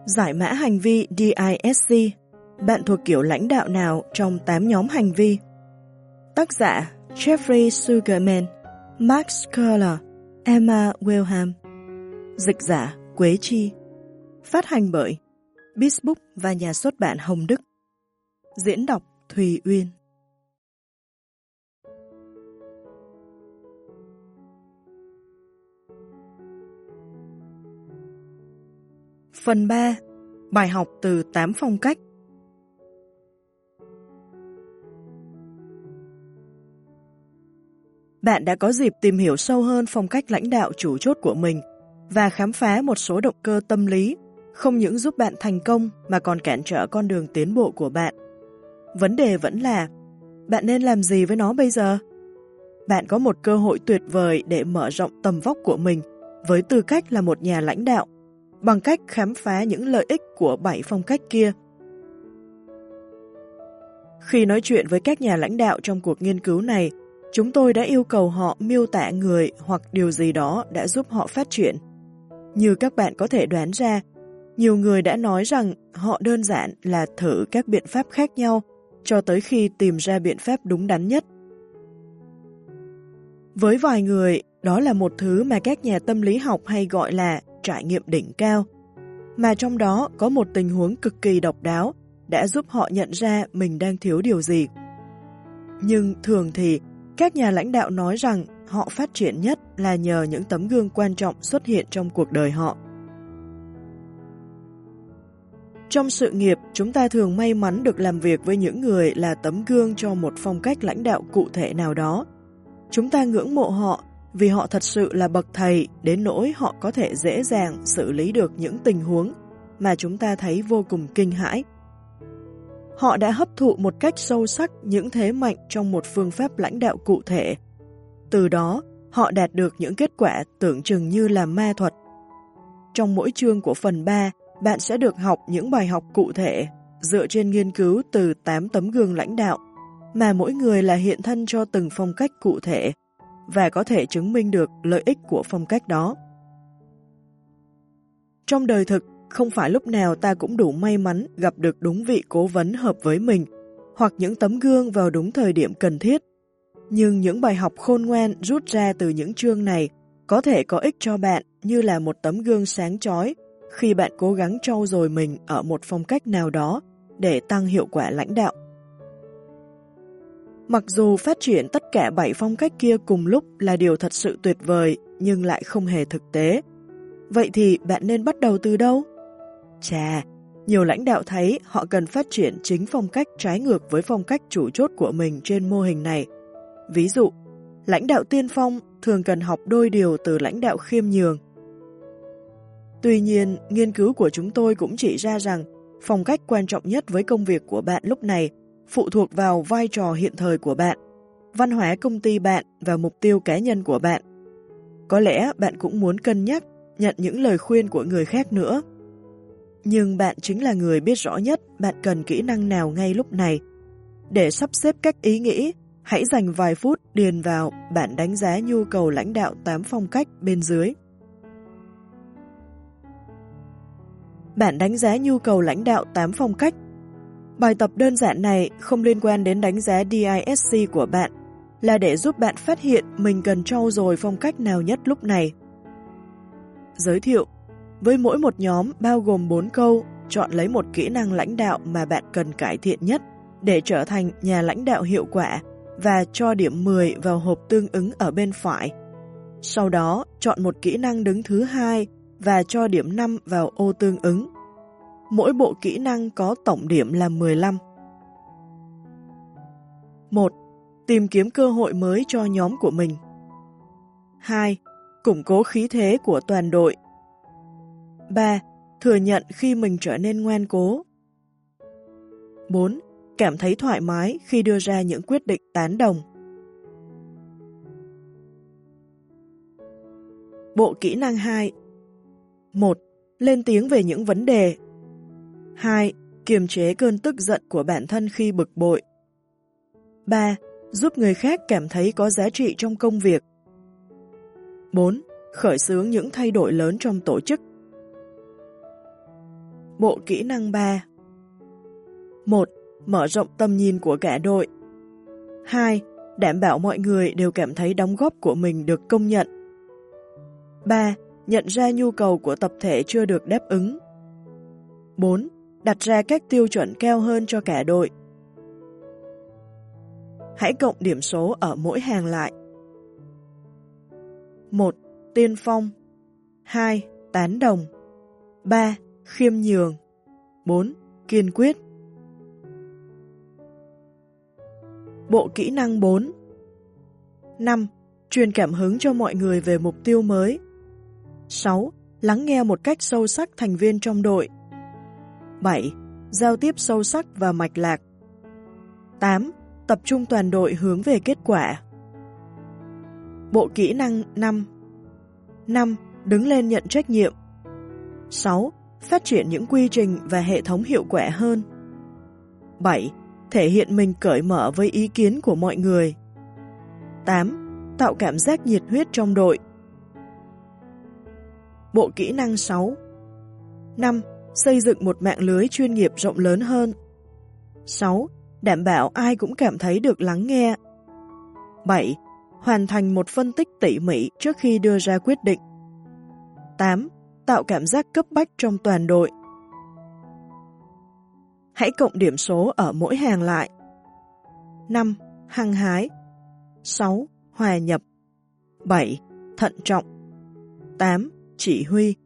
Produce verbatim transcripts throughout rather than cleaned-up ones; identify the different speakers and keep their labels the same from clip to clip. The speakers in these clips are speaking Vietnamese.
Speaker 1: Giải mã hành vi đê i ét xê. Bạn thuộc kiểu lãnh đạo nào trong tám nhóm hành vi? Tác giả Jeffrey Sugarman, Max Curler, Emma Wilhelm. Dịch giả Quế Chi. Phát hành bởi Bizbook và nhà xuất bản Hồng Đức. Diễn đọc Thùy Uyên. Phần ba. Bài học từ tám phong cách. Bạn đã có dịp tìm hiểu sâu hơn phong cách lãnh đạo chủ chốt của mình và khám phá một số động cơ tâm lý không những giúp bạn thành công mà còn cản trở con đường tiến bộ của bạn. Vấn đề vẫn là, bạn nên làm gì với nó bây giờ? Bạn có một cơ hội tuyệt vời để mở rộng tầm vóc của mình với tư cách là một nhà lãnh đạo, bằng cách khám phá những lợi ích của bảy phong cách kia. Khi nói chuyện với các nhà lãnh đạo trong cuộc nghiên cứu này, chúng tôi đã yêu cầu họ miêu tả người hoặc điều gì đó đã giúp họ phát triển. Như các bạn có thể đoán ra, nhiều người đã nói rằng họ đơn giản là thử các biện pháp khác nhau cho tới khi tìm ra biện pháp đúng đắn nhất. Với vài người, đó là một thứ mà các nhà tâm lý học hay gọi là trải nghiệm đỉnh cao, mà trong đó có một tình huống cực kỳ độc đáo đã giúp họ nhận ra mình đang thiếu điều gì. Nhưng thường thì, các nhà lãnh đạo nói rằng họ phát triển nhất là nhờ những tấm gương quan trọng xuất hiện trong cuộc đời họ. Trong sự nghiệp, chúng ta thường may mắn được làm việc với những người là tấm gương cho một phong cách lãnh đạo cụ thể nào đó. Chúng ta ngưỡng mộ họ vì họ thật sự là bậc thầy đến nỗi họ có thể dễ dàng xử lý được những tình huống mà chúng ta thấy vô cùng kinh hãi. Họ đã hấp thụ một cách sâu sắc những thế mạnh trong một phương pháp lãnh đạo cụ thể. Từ đó, họ đạt được những kết quả tưởng chừng như là ma thuật. Trong mỗi chương của phần ba, bạn sẽ được học những bài học cụ thể dựa trên nghiên cứu từ tám tấm gương lãnh đạo, mà mỗi người là hiện thân cho từng phong cách cụ thể và có thể chứng minh được lợi ích của phong cách đó. Trong đời thực, không phải lúc nào ta cũng đủ may mắn gặp được đúng vị cố vấn hợp với mình hoặc những tấm gương vào đúng thời điểm cần thiết. Nhưng những bài học khôn ngoan rút ra từ những chương này có thể có ích cho bạn như là một tấm gương sáng chói khi bạn cố gắng trau dồi mình ở một phong cách nào đó để tăng hiệu quả lãnh đạo. Mặc dù phát triển tất cả bảy phong cách kia cùng lúc là điều thật sự tuyệt vời nhưng lại không hề thực tế. Vậy thì bạn nên bắt đầu từ đâu? Chà, nhiều lãnh đạo thấy họ cần phát triển chính phong cách trái ngược với phong cách chủ chốt của mình trên mô hình này. Ví dụ, lãnh đạo tiên phong thường cần học đôi điều từ lãnh đạo khiêm nhường. Tuy nhiên, nghiên cứu của chúng tôi cũng chỉ ra rằng phong cách quan trọng nhất với công việc của bạn lúc này phụ thuộc vào vai trò hiện thời của bạn, văn hóa công ty bạn và mục tiêu cá nhân của bạn. Có lẽ bạn cũng muốn cân nhắc nhận những lời khuyên của người khác nữa. Nhưng bạn chính là người biết rõ nhất bạn cần kỹ năng nào ngay lúc này. Để sắp xếp các ý nghĩ, hãy dành vài phút điền vào bản đánh giá nhu cầu lãnh đạo tám phong cách bên dưới. Bản đánh giá nhu cầu lãnh đạo tám phong cách. Bài tập đơn giản này không liên quan đến đánh giá đê i ét xê của bạn, là để giúp bạn phát hiện mình cần trau dồi phong cách nào nhất lúc này. Giới thiệu. Với mỗi một nhóm bao gồm bốn câu, chọn lấy một kỹ năng lãnh đạo mà bạn cần cải thiện nhất để trở thành nhà lãnh đạo hiệu quả và cho điểm mười vào hộp tương ứng ở bên phải. Sau đó, chọn một kỹ năng đứng thứ hai và cho điểm năm vào ô tương ứng. Mỗi bộ kỹ năng có tổng điểm là mười lăm. một. Tìm kiếm cơ hội mới cho nhóm của mình. hai. Củng cố khí thế của toàn đội. ba. Thừa nhận khi mình trở nên ngoan cố. bốn. Cảm thấy thoải mái khi đưa ra những quyết định tán đồng. Bộ kỹ năng hai. một. Lên tiếng về những vấn đề. hai. Kiềm chế cơn tức giận của bản thân khi bực bội. ba. Giúp người khác cảm thấy có giá trị trong công việc. bốn. Khởi xướng những thay đổi lớn trong tổ chức. Bộ kỹ năng ba. một. Mở rộng tầm nhìn của cả đội. hai. Đảm bảo mọi người đều cảm thấy đóng góp của mình được công nhận. ba. Nhận ra nhu cầu của tập thể chưa được đáp ứng. bốn. Đặt ra các tiêu chuẩn cao hơn cho cả đội. Hãy cộng điểm số ở mỗi hàng lại. một. Tiên phong. hai. Tán đồng. ba. Khiêm nhường. bốn. Kiên quyết. Bộ kỹ năng bốn. năm. Truyền cảm hứng cho mọi người về mục tiêu mới. sáu. Lắng nghe một cách sâu sắc thành viên trong đội. bảy. Giao tiếp sâu sắc và mạch lạc. tám. Tập trung toàn đội hướng về kết quả. Bộ kỹ năng năm. năm. Đứng lên nhận trách nhiệm. sáu. Phát triển những quy trình và hệ thống hiệu quả hơn. bảy. Thể hiện mình cởi mở với ý kiến của mọi người. tám. Tạo cảm giác nhiệt huyết trong đội. Bộ kỹ năng sáu. năm. Xây dựng một mạng lưới chuyên nghiệp rộng lớn hơn. sáu. Đảm bảo ai cũng cảm thấy được lắng nghe. bảy. Hoàn thành một phân tích tỉ mỉ trước khi đưa ra quyết định. tám. Tạo cảm giác cấp bách trong toàn đội. Hãy cộng điểm số ở mỗi hàng lại. năm. Hăng hái. sáu. Hòa nhập. bảy. Thận trọng. tám. Chỉ huy.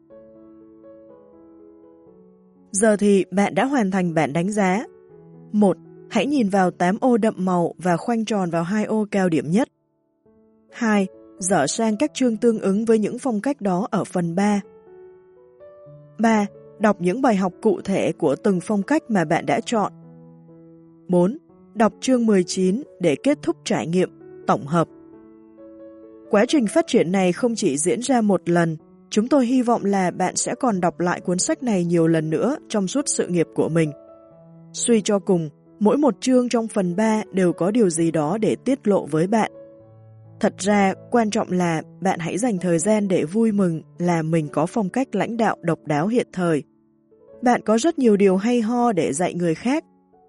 Speaker 1: Giờ thì bạn đã hoàn thành bản đánh giá. một. Hãy nhìn vào tám ô đậm màu và khoanh tròn vào hai ô cao điểm nhất. hai. Dở sang các chương tương ứng với những phong cách đó ở phần ba. ba. Đọc những bài học cụ thể của từng phong cách mà bạn đã chọn. bốn. Đọc chương mười chín để kết thúc trải nghiệm, tổng hợp. Quá trình phát triển này không chỉ diễn ra một lần, chúng tôi hy vọng là bạn sẽ còn đọc lại cuốn sách này nhiều lần nữa trong suốt sự nghiệp của mình. Suy cho cùng, mỗi một chương trong phần ba đều có điều gì đó để tiết lộ với bạn. Thật ra, quan trọng là bạn hãy dành thời gian để vui mừng là mình có phong cách lãnh đạo độc đáo hiện thời. Bạn có rất nhiều điều hay ho để dạy người khác.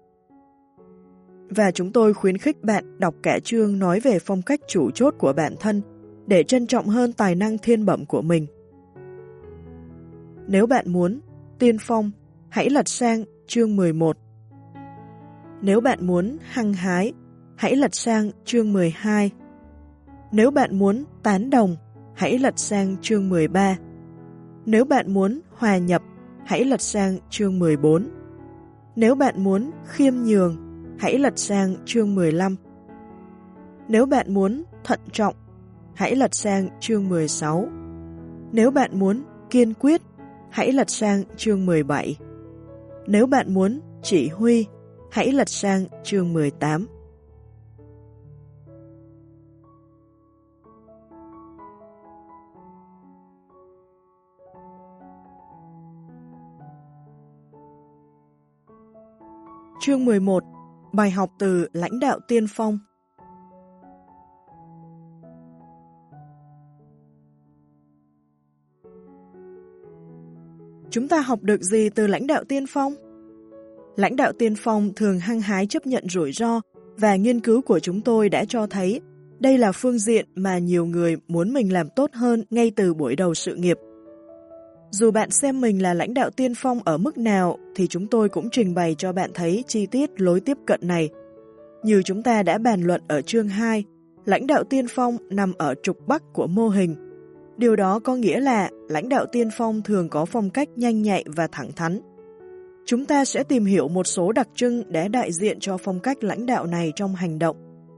Speaker 1: Và chúng tôi khuyến khích bạn đọc cả chương nói về phong cách chủ chốt của bản thân để trân trọng hơn tài năng thiên bẩm của mình. Nếu bạn muốn tiên phong, hãy lật sang chương mười một. Nếu bạn muốn hăng hái, hãy lật sang chương mười hai. Nếu bạn muốn tán đồng, hãy lật sang chương mười ba. Nếu bạn muốn hòa nhập, hãy lật sang chương mười bốn. Nếu bạn muốn khiêm nhường, hãy lật sang chương mười lăm. Nếu bạn muốn thận trọng, hãy lật sang chương mười sáu. Nếu bạn muốn kiên quyết, hãy lật sang chương mười bảy. Nếu bạn muốn chỉ huy, hãy lật sang chương mười tám. Chương mười một. Bài học từ lãnh đạo tiên phong. Chúng ta học được gì từ lãnh đạo tiên phong? Lãnh đạo tiên phong thường hăng hái chấp nhận rủi ro và nghiên cứu của chúng tôi đã cho thấy đây là phương diện mà nhiều người muốn mình làm tốt hơn ngay từ buổi đầu sự nghiệp. Dù bạn xem mình là lãnh đạo tiên phong ở mức nào thì chúng tôi cũng trình bày cho bạn thấy chi tiết lối tiếp cận này. Như chúng ta đã bàn luận ở chương hai, lãnh đạo tiên phong nằm ở trục bắc của mô hình. Điều đó có nghĩa là lãnh đạo tiên phong thường có phong cách nhanh nhạy và thẳng thắn. Chúng ta sẽ tìm hiểu một số đặc trưng để đại diện cho phong cách lãnh đạo này trong hành động.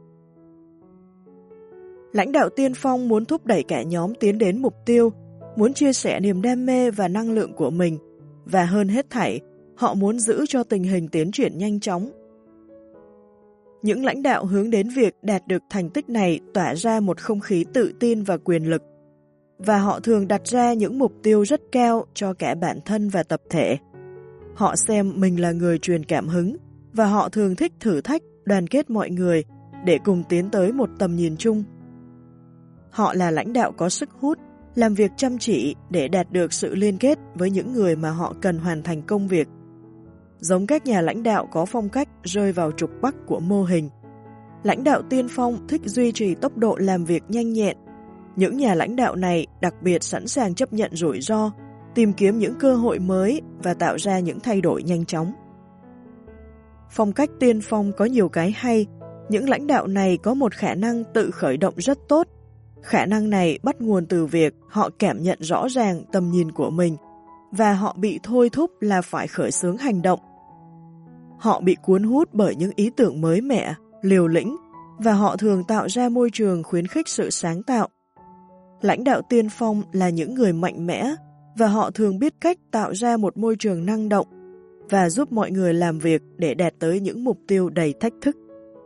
Speaker 1: Lãnh đạo tiên phong muốn thúc đẩy cả nhóm tiến đến mục tiêu, muốn chia sẻ niềm đam mê và năng lượng của mình, và hơn hết thảy, họ muốn giữ cho tình hình tiến triển nhanh chóng. Những lãnh đạo hướng đến việc đạt được thành tích này tỏa ra một không khí tự tin và quyền lực, và họ thường đặt ra những mục tiêu rất cao cho cả bản thân và tập thể. Họ xem mình là người truyền cảm hứng, và họ thường thích thử thách, đoàn kết mọi người để cùng tiến tới một tầm nhìn chung. Họ là lãnh đạo có sức hút, làm việc chăm chỉ để đạt được sự liên kết với những người mà họ cần hoàn thành công việc. Giống các nhà lãnh đạo có phong cách rơi vào trục bắc của mô hình, lãnh đạo tiên phong thích duy trì tốc độ làm việc nhanh nhẹn. Những nhà lãnh đạo này đặc biệt sẵn sàng chấp nhận rủi ro, tìm kiếm những cơ hội mới và tạo ra những thay đổi nhanh chóng. Phong cách tiên phong có nhiều cái hay, những lãnh đạo này có một khả năng tự khởi động rất tốt. Khả năng này bắt nguồn từ việc họ cảm nhận rõ ràng tầm nhìn của mình và họ bị thôi thúc là phải khởi xướng hành động. Họ bị cuốn hút bởi những ý tưởng mới mẻ, liều lĩnh và họ thường tạo ra môi trường khuyến khích sự sáng tạo. Lãnh đạo tiên phong là những người mạnh mẽ và họ thường biết cách tạo ra một môi trường năng động và giúp mọi người làm việc để đạt tới những mục tiêu đầy thách thức.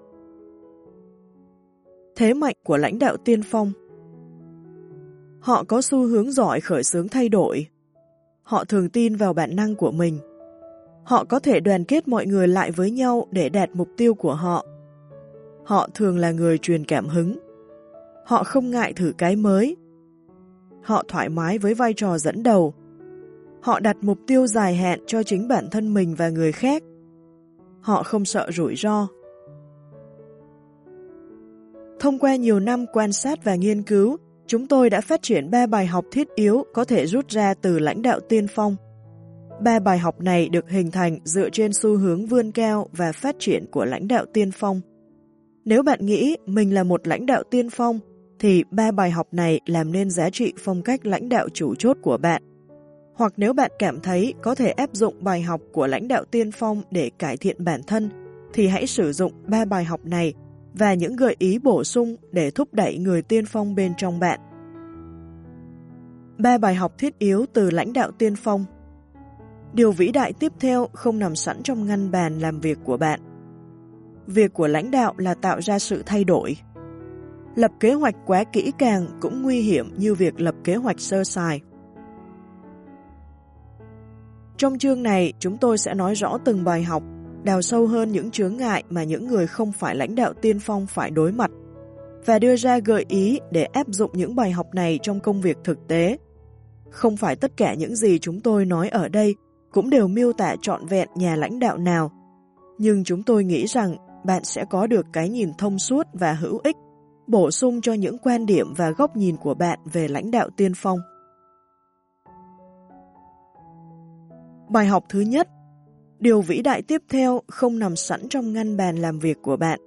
Speaker 1: Thế mạnh của lãnh đạo tiên phong. Họ có xu hướng giỏi khởi xướng thay đổi. Họ thường tin vào bản năng của mình. Họ có thể đoàn kết mọi người lại với nhau để đạt mục tiêu của họ. Họ thường là người truyền cảm hứng. Họ không ngại thử cái mới. Họ thoải mái với vai trò dẫn đầu. Họ đặt mục tiêu dài hạn cho chính bản thân mình và người khác. Họ không sợ rủi ro. Thông qua nhiều năm quan sát và nghiên cứu, chúng tôi đã phát triển ba bài học thiết yếu có thể rút ra từ lãnh đạo tiên phong. Ba bài học này được hình thành dựa trên xu hướng vươn cao và phát triển của lãnh đạo tiên phong. Nếu bạn nghĩ mình là một lãnh đạo tiên phong, thì ba bài học này làm nên giá trị phong cách lãnh đạo chủ chốt của bạn. Hoặc nếu bạn cảm thấy có thể áp dụng bài học của lãnh đạo tiên phong để cải thiện bản thân, thì hãy sử dụng ba bài học này và những gợi ý bổ sung để thúc đẩy người tiên phong bên trong bạn. Ba bài học thiết yếu từ lãnh đạo tiên phong. Điều vĩ đại tiếp theo không nằm sẵn trong ngăn bàn làm việc của bạn. Việc của lãnh đạo là tạo ra sự thay đổi. Lập kế hoạch quá kỹ càng cũng nguy hiểm như việc lập kế hoạch sơ sài. Trong chương này, chúng tôi sẽ nói rõ từng bài học, đào sâu hơn những chướng ngại mà những người không phải lãnh đạo tiên phong phải đối mặt, và đưa ra gợi ý để áp dụng những bài học này trong công việc thực tế. Không phải tất cả những gì chúng tôi nói ở đây cũng đều miêu tả trọn vẹn nhà lãnh đạo nào, nhưng chúng tôi nghĩ rằng bạn sẽ có được cái nhìn thông suốt và hữu ích, bổ sung cho những quan điểm và góc nhìn của bạn về lãnh đạo tiên phong. Bài học thứ nhất. Điều vĩ đại tiếp theo không nằm sẵn trong ngăn bàn làm việc của bạn.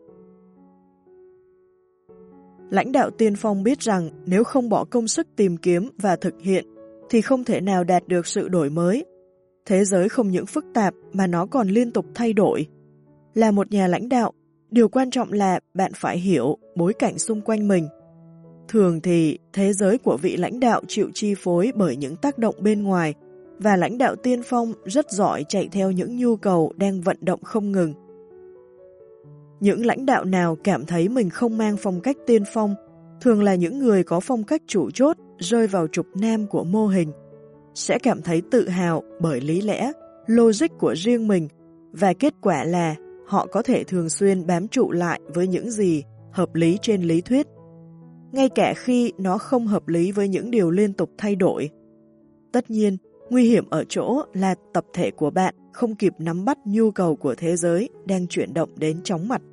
Speaker 1: Lãnh đạo tiên phong biết rằng nếu không bỏ công sức tìm kiếm và thực hiện thì không thể nào đạt được sự đổi mới. Thế giới không những phức tạp mà nó còn liên tục thay đổi. Là một nhà lãnh đạo, điều quan trọng là bạn phải hiểu bối cảnh xung quanh mình. Thường thì thế giới của vị lãnh đạo chịu chi phối bởi những tác động bên ngoài, và lãnh đạo tiên phong rất giỏi chạy theo những nhu cầu đang vận động không ngừng. Những lãnh đạo nào cảm thấy mình không mang phong cách tiên phong thường là những người có phong cách chủ chốt rơi vào trục nam của mô hình, sẽ cảm thấy tự hào bởi lý lẽ, logic của riêng mình, và kết quả là họ có thể thường xuyên bám trụ lại với những gì hợp lý trên lý thuyết, ngay cả khi nó không hợp lý với những điều liên tục thay đổi. Tất nhiên, nguy hiểm ở chỗ là tập thể của bạn không kịp nắm bắt nhu cầu của thế giới đang chuyển động đến chóng mặt.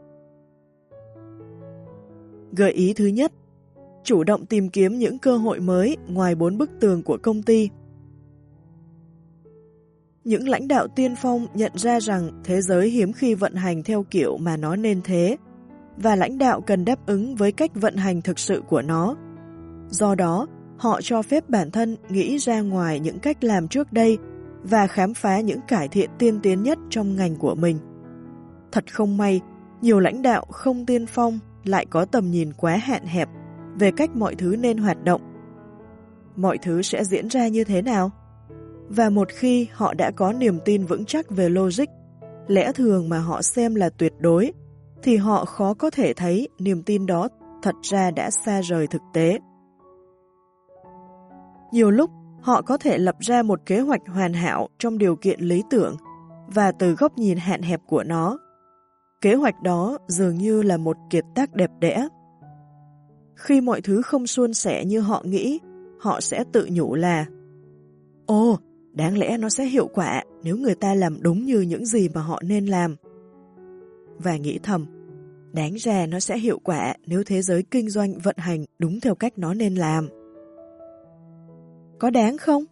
Speaker 1: Gợi ý thứ nhất, chủ động tìm kiếm những cơ hội mới ngoài bốn bức tường của công ty. Những lãnh đạo tiên phong nhận ra rằng thế giới hiếm khi vận hành theo kiểu mà nó nên thế, và lãnh đạo cần đáp ứng với cách vận hành thực sự của nó. Do đó, họ cho phép bản thân nghĩ ra ngoài những cách làm trước đây và khám phá những cải thiện tiên tiến nhất trong ngành của mình. Thật không may, nhiều lãnh đạo không tiên phong lại có tầm nhìn quá hạn hẹp về cách mọi thứ nên hoạt động. Mọi thứ sẽ diễn ra như thế nào? Và một khi họ đã có niềm tin vững chắc về logic, lẽ thường mà họ xem là tuyệt đối, thì họ khó có thể thấy niềm tin đó thật ra đã xa rời thực tế. Nhiều lúc, họ có thể lập ra một kế hoạch hoàn hảo trong điều kiện lý tưởng và từ góc nhìn hạn hẹp của nó. Kế hoạch đó dường như là một kiệt tác đẹp đẽ. Khi mọi thứ không suôn sẻ như họ nghĩ, họ sẽ tự nhủ là ồ, đáng lẽ nó sẽ hiệu quả nếu người ta làm đúng như những gì mà họ nên làm. Và nghĩ thầm, đáng ra nó sẽ hiệu quả nếu thế giới kinh doanh vận hành đúng theo cách nó nên làm. Có đáng không?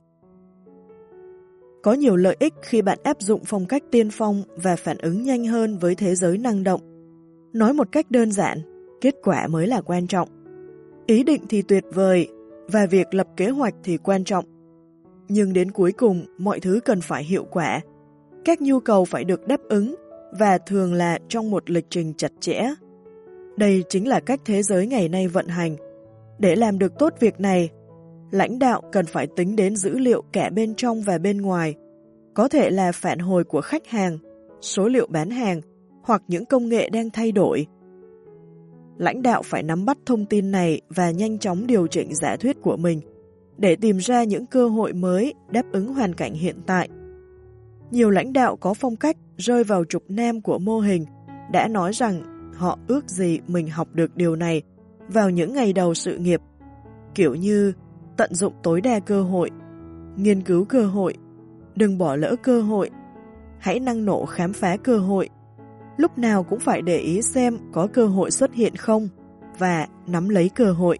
Speaker 1: Có nhiều lợi ích khi bạn áp dụng phong cách tiên phong và phản ứng nhanh hơn với thế giới năng động. Nói một cách đơn giản, kết quả mới là quan trọng. Ý định thì tuyệt vời, và việc lập kế hoạch thì quan trọng. Nhưng đến cuối cùng, mọi thứ cần phải hiệu quả. Các nhu cầu phải được đáp ứng, và thường là trong một lịch trình chặt chẽ. Đây chính là cách thế giới ngày nay vận hành. Để làm được tốt việc này, lãnh đạo cần phải tính đến dữ liệu cả bên trong và bên ngoài, có thể là phản hồi của khách hàng, số liệu bán hàng, hoặc những công nghệ đang thay đổi. Lãnh đạo phải nắm bắt thông tin này và nhanh chóng điều chỉnh giả thuyết của mình để tìm ra những cơ hội mới đáp ứng hoàn cảnh hiện tại. Nhiều lãnh đạo có phong cách rơi vào trục nam của mô hình đã nói rằng họ ước gì mình học được điều này vào những ngày đầu sự nghiệp, kiểu như tận dụng tối đa cơ hội, nghiên cứu cơ hội, đừng bỏ lỡ cơ hội, hãy năng nổ khám phá cơ hội, lúc nào cũng phải để ý xem có cơ hội xuất hiện không và nắm lấy cơ hội.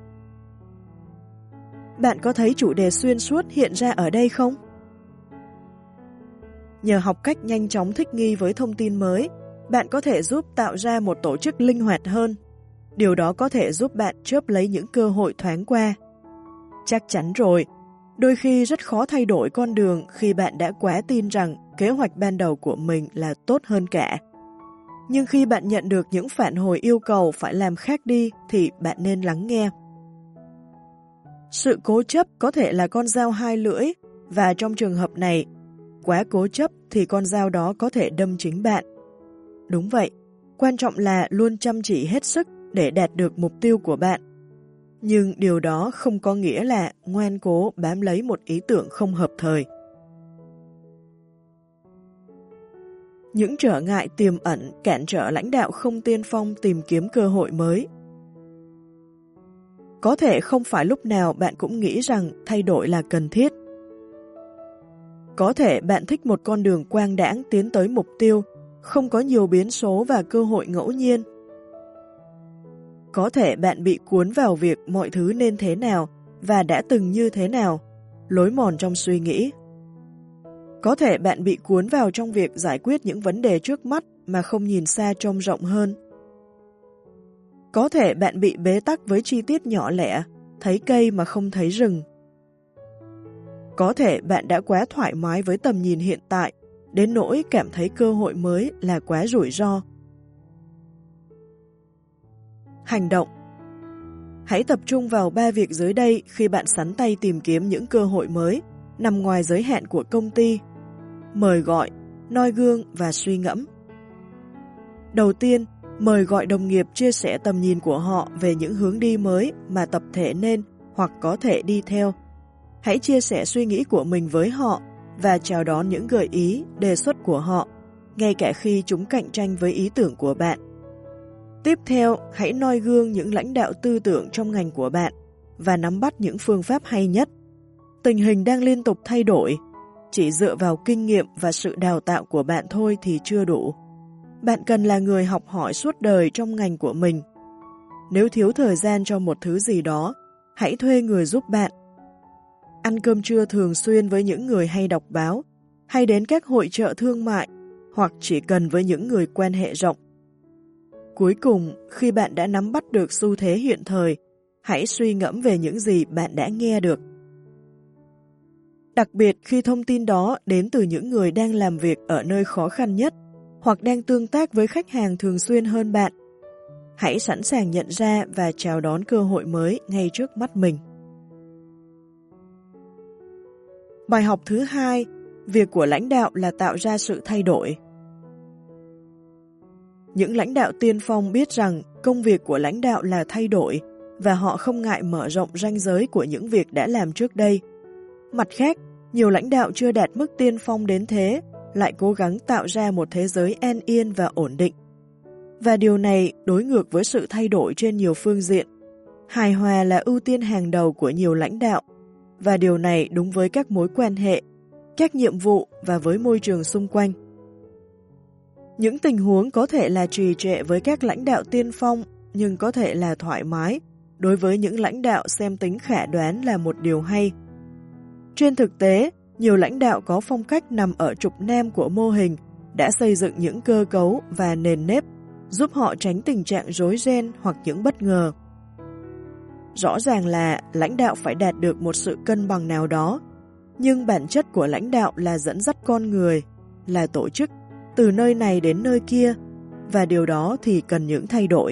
Speaker 1: Bạn có thấy chủ đề xuyên suốt hiện ra ở đây không? Nhờ học cách nhanh chóng thích nghi với thông tin mới, bạn có thể giúp tạo ra một tổ chức linh hoạt hơn. Điều đó có thể giúp bạn chớp lấy những cơ hội thoáng qua. Chắc chắn rồi, đôi khi rất khó thay đổi con đường khi bạn đã quá tin rằng kế hoạch ban đầu của mình là tốt hơn cả. Nhưng khi bạn nhận được những phản hồi yêu cầu phải làm khác đi thì bạn nên lắng nghe. Sự cố chấp có thể là con dao hai lưỡi, và trong trường hợp này, quá cố chấp thì con dao đó có thể đâm chính bạn. Đúng vậy, quan trọng là luôn chăm chỉ hết sức để đạt được mục tiêu của bạn. Nhưng điều đó không có nghĩa là ngoan cố bám lấy một ý tưởng không hợp thời. Những trở ngại tiềm ẩn cản trở lãnh đạo không tiên phong tìm kiếm cơ hội mới. Có thể không phải lúc nào bạn cũng nghĩ rằng thay đổi là cần thiết. Có thể bạn thích một con đường quang đãng tiến tới mục tiêu, không có nhiều biến số và cơ hội ngẫu nhiên. Có thể bạn bị cuốn vào việc mọi thứ nên thế nào và đã từng như thế nào, lối mòn trong suy nghĩ. Có thể bạn bị cuốn vào trong việc giải quyết những vấn đề trước mắt mà không nhìn xa trông rộng hơn. Có thể bạn bị bế tắc với chi tiết nhỏ lẻ, thấy cây mà không thấy rừng. Có thể bạn đã quá thoải mái với tầm nhìn hiện tại, đến nỗi cảm thấy cơ hội mới là quá rủi ro. Hành động. Hãy tập trung vào ba việc dưới đây khi bạn sắn tay tìm kiếm những cơ hội mới, nằm ngoài giới hạn của công ty. Mời gọi, noi gương và suy ngẫm. Đầu tiên, mời gọi đồng nghiệp chia sẻ tầm nhìn của họ về những hướng đi mới mà tập thể nên hoặc có thể đi theo. Hãy chia sẻ suy nghĩ của mình với họ và chào đón những gợi ý, đề xuất của họ, ngay cả khi chúng cạnh tranh với ý tưởng của bạn. Tiếp theo, hãy noi gương những lãnh đạo tư tưởng trong ngành của bạn và nắm bắt những phương pháp hay nhất. Tình hình đang liên tục thay đổi, chỉ dựa vào kinh nghiệm và sự đào tạo của bạn thôi thì chưa đủ. Bạn cần là người học hỏi suốt đời trong ngành của mình. Nếu thiếu thời gian cho một thứ gì đó, hãy thuê người giúp bạn. Ăn cơm trưa thường xuyên với những người hay đọc báo, hay đến các hội chợ thương mại, hoặc chỉ cần với những người quan hệ rộng. Cuối cùng, khi bạn đã nắm bắt được xu thế hiện thời, hãy suy ngẫm về những gì bạn đã nghe được. Đặc biệt khi thông tin đó đến từ những người đang làm việc ở nơi khó khăn nhất, hoặc đang tương tác với khách hàng thường xuyên hơn bạn, hãy sẵn sàng nhận ra và chào đón cơ hội mới ngay trước mắt mình. Bài học thứ hai, việc của lãnh đạo là tạo ra sự thay đổi. Những lãnh đạo tiên phong biết rằng công việc của lãnh đạo là thay đổi và họ không ngại mở rộng ranh giới của những việc đã làm trước đây. Mặt khác, nhiều lãnh đạo chưa đạt mức tiên phong đến thế lại cố gắng tạo ra một thế giới an yên và ổn định. Và điều này đối ngược với sự thay đổi trên nhiều phương diện. Hài hòa là ưu tiên hàng đầu của nhiều lãnh đạo, và điều này đúng với các mối quan hệ, các nhiệm vụ và với môi trường xung quanh. Những tình huống có thể là trì trệ với các lãnh đạo tiên phong, nhưng có thể là thoải mái đối với những lãnh đạo xem tính khả đoán là một điều hay. Trên thực tế, nhiều lãnh đạo có phong cách nằm ở trục nam của mô hình đã xây dựng những cơ cấu và nền nếp giúp họ tránh tình trạng rối ren hoặc những bất ngờ. Rõ ràng là lãnh đạo phải đạt được một sự cân bằng nào đó, nhưng bản chất của lãnh đạo là dẫn dắt con người, là tổ chức từ nơi này đến nơi kia, và điều đó thì cần những thay đổi.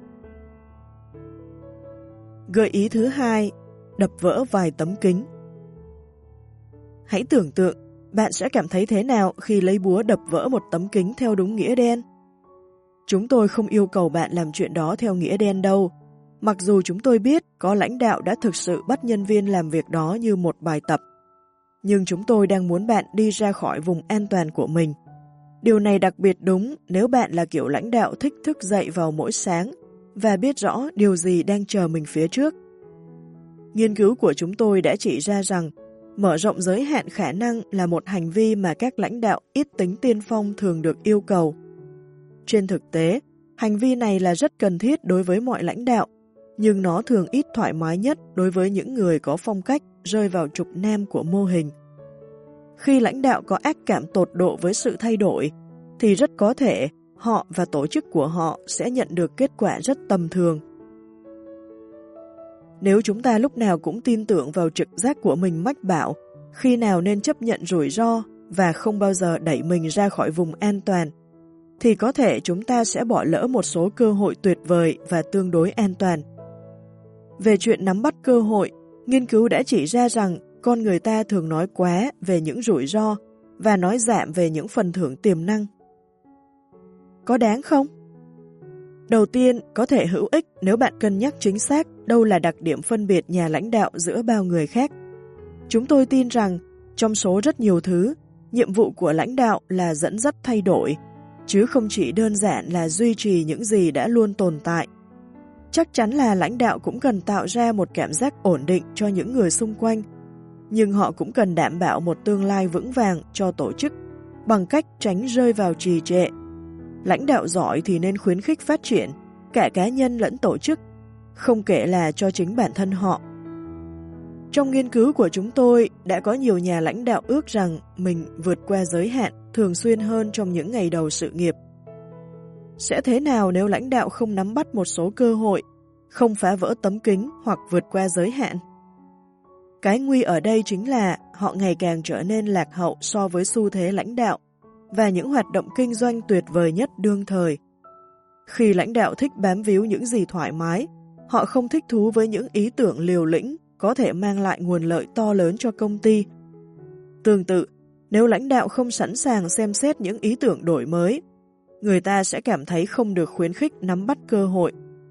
Speaker 1: Gợi ý thứ hai, đập vỡ vài tấm kính. Hãy tưởng tượng, bạn sẽ cảm thấy thế nào khi lấy búa đập vỡ một tấm kính theo đúng nghĩa đen? Chúng tôi không yêu cầu bạn làm chuyện đó theo nghĩa đen đâu, mặc dù chúng tôi biết có lãnh đạo đã thực sự bắt nhân viên làm việc đó như một bài tập. Nhưng chúng tôi đang muốn bạn đi ra khỏi vùng an toàn của mình. Điều này đặc biệt đúng nếu bạn là kiểu lãnh đạo thích thức dậy vào mỗi sáng và biết rõ điều gì đang chờ mình phía trước. Nghiên cứu của chúng tôi đã chỉ ra rằng mở rộng giới hạn khả năng là một hành vi mà các lãnh đạo ít tính tiên phong thường được yêu cầu. Trên thực tế, hành vi này là rất cần thiết đối với mọi lãnh đạo, nhưng nó thường ít thoải mái nhất đối với những người có phong cách rơi vào trục nam của mô hình. Khi lãnh đạo có ác cảm tột độ với sự thay đổi, thì rất có thể họ và tổ chức của họ sẽ nhận được kết quả rất tầm thường. Nếu chúng ta lúc nào cũng tin tưởng vào trực giác của mình mách bảo khi nào nên chấp nhận rủi ro và không bao giờ đẩy mình ra khỏi vùng an toàn, thì có thể chúng ta sẽ bỏ lỡ một số cơ hội tuyệt vời và tương đối an toàn. Về chuyện nắm bắt cơ hội, nghiên cứu đã chỉ ra rằng con người ta thường nói quá về những rủi ro và nói giảm về những phần thưởng tiềm năng. Có đáng không? Đầu tiên, có thể hữu ích nếu bạn cân nhắc chính xác đâu là đặc điểm phân biệt nhà lãnh đạo giữa bao người khác. Chúng tôi tin rằng, trong số rất nhiều thứ, nhiệm vụ của lãnh đạo là dẫn dắt thay đổi, chứ không chỉ đơn giản là duy trì những gì đã luôn tồn tại. Chắc chắn là lãnh đạo cũng cần tạo ra một cảm giác ổn định cho những người xung quanh, nhưng họ cũng cần đảm bảo một tương lai vững vàng cho tổ chức bằng cách tránh rơi vào trì trệ. Lãnh đạo giỏi thì nên khuyến khích phát triển, cả cá nhân lẫn tổ chức, không kể là cho chính bản thân họ. Trong nghiên cứu của chúng tôi, đã có nhiều nhà lãnh đạo ước rằng mình vượt qua giới hạn thường xuyên hơn trong những ngày đầu sự nghiệp. Sẽ thế nào nếu lãnh đạo không nắm bắt một số cơ hội, không phá vỡ tấm kính hoặc vượt qua giới hạn? Cái nguy ở đây chính là họ ngày càng trở nên lạc hậu so với xu thế lãnh đạo và những hoạt động kinh doanh tuyệt vời nhất đương thời. Khi lãnh đạo thích bám víu những gì thoải mái, họ không thích thú với những ý tưởng liều lĩnh có thể mang lại nguồn lợi to lớn cho công ty. Tương tự, nếu lãnh đạo không sẵn sàng xem xét những ý tưởng đổi mới, người ta sẽ cảm thấy không được khuyến khích nắm bắt cơ hội.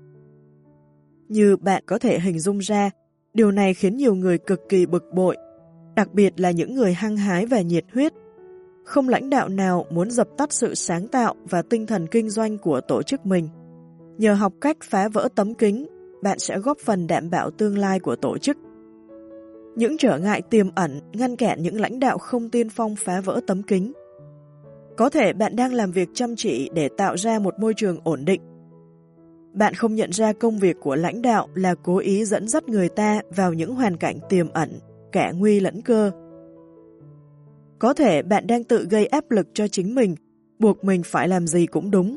Speaker 1: Như bạn có thể hình dung ra, điều này khiến nhiều người cực kỳ bực bội, đặc biệt là những người hăng hái và nhiệt huyết. Không lãnh đạo nào muốn dập tắt sự sáng tạo và tinh thần kinh doanh của tổ chức mình. Nhờ học cách phá vỡ tấm kính, bạn sẽ góp phần đảm bảo tương lai của tổ chức. Những trở ngại tiềm ẩn ngăn cản những lãnh đạo không tiên phong phá vỡ tấm kính. Có thể bạn đang làm việc chăm chỉ để tạo ra một môi trường ổn định. Bạn không nhận ra công việc của lãnh đạo là cố ý dẫn dắt người ta vào những hoàn cảnh tiềm ẩn, cả nguy lẫn cơ. Có thể bạn đang tự gây áp lực cho chính mình, buộc mình phải làm gì cũng đúng.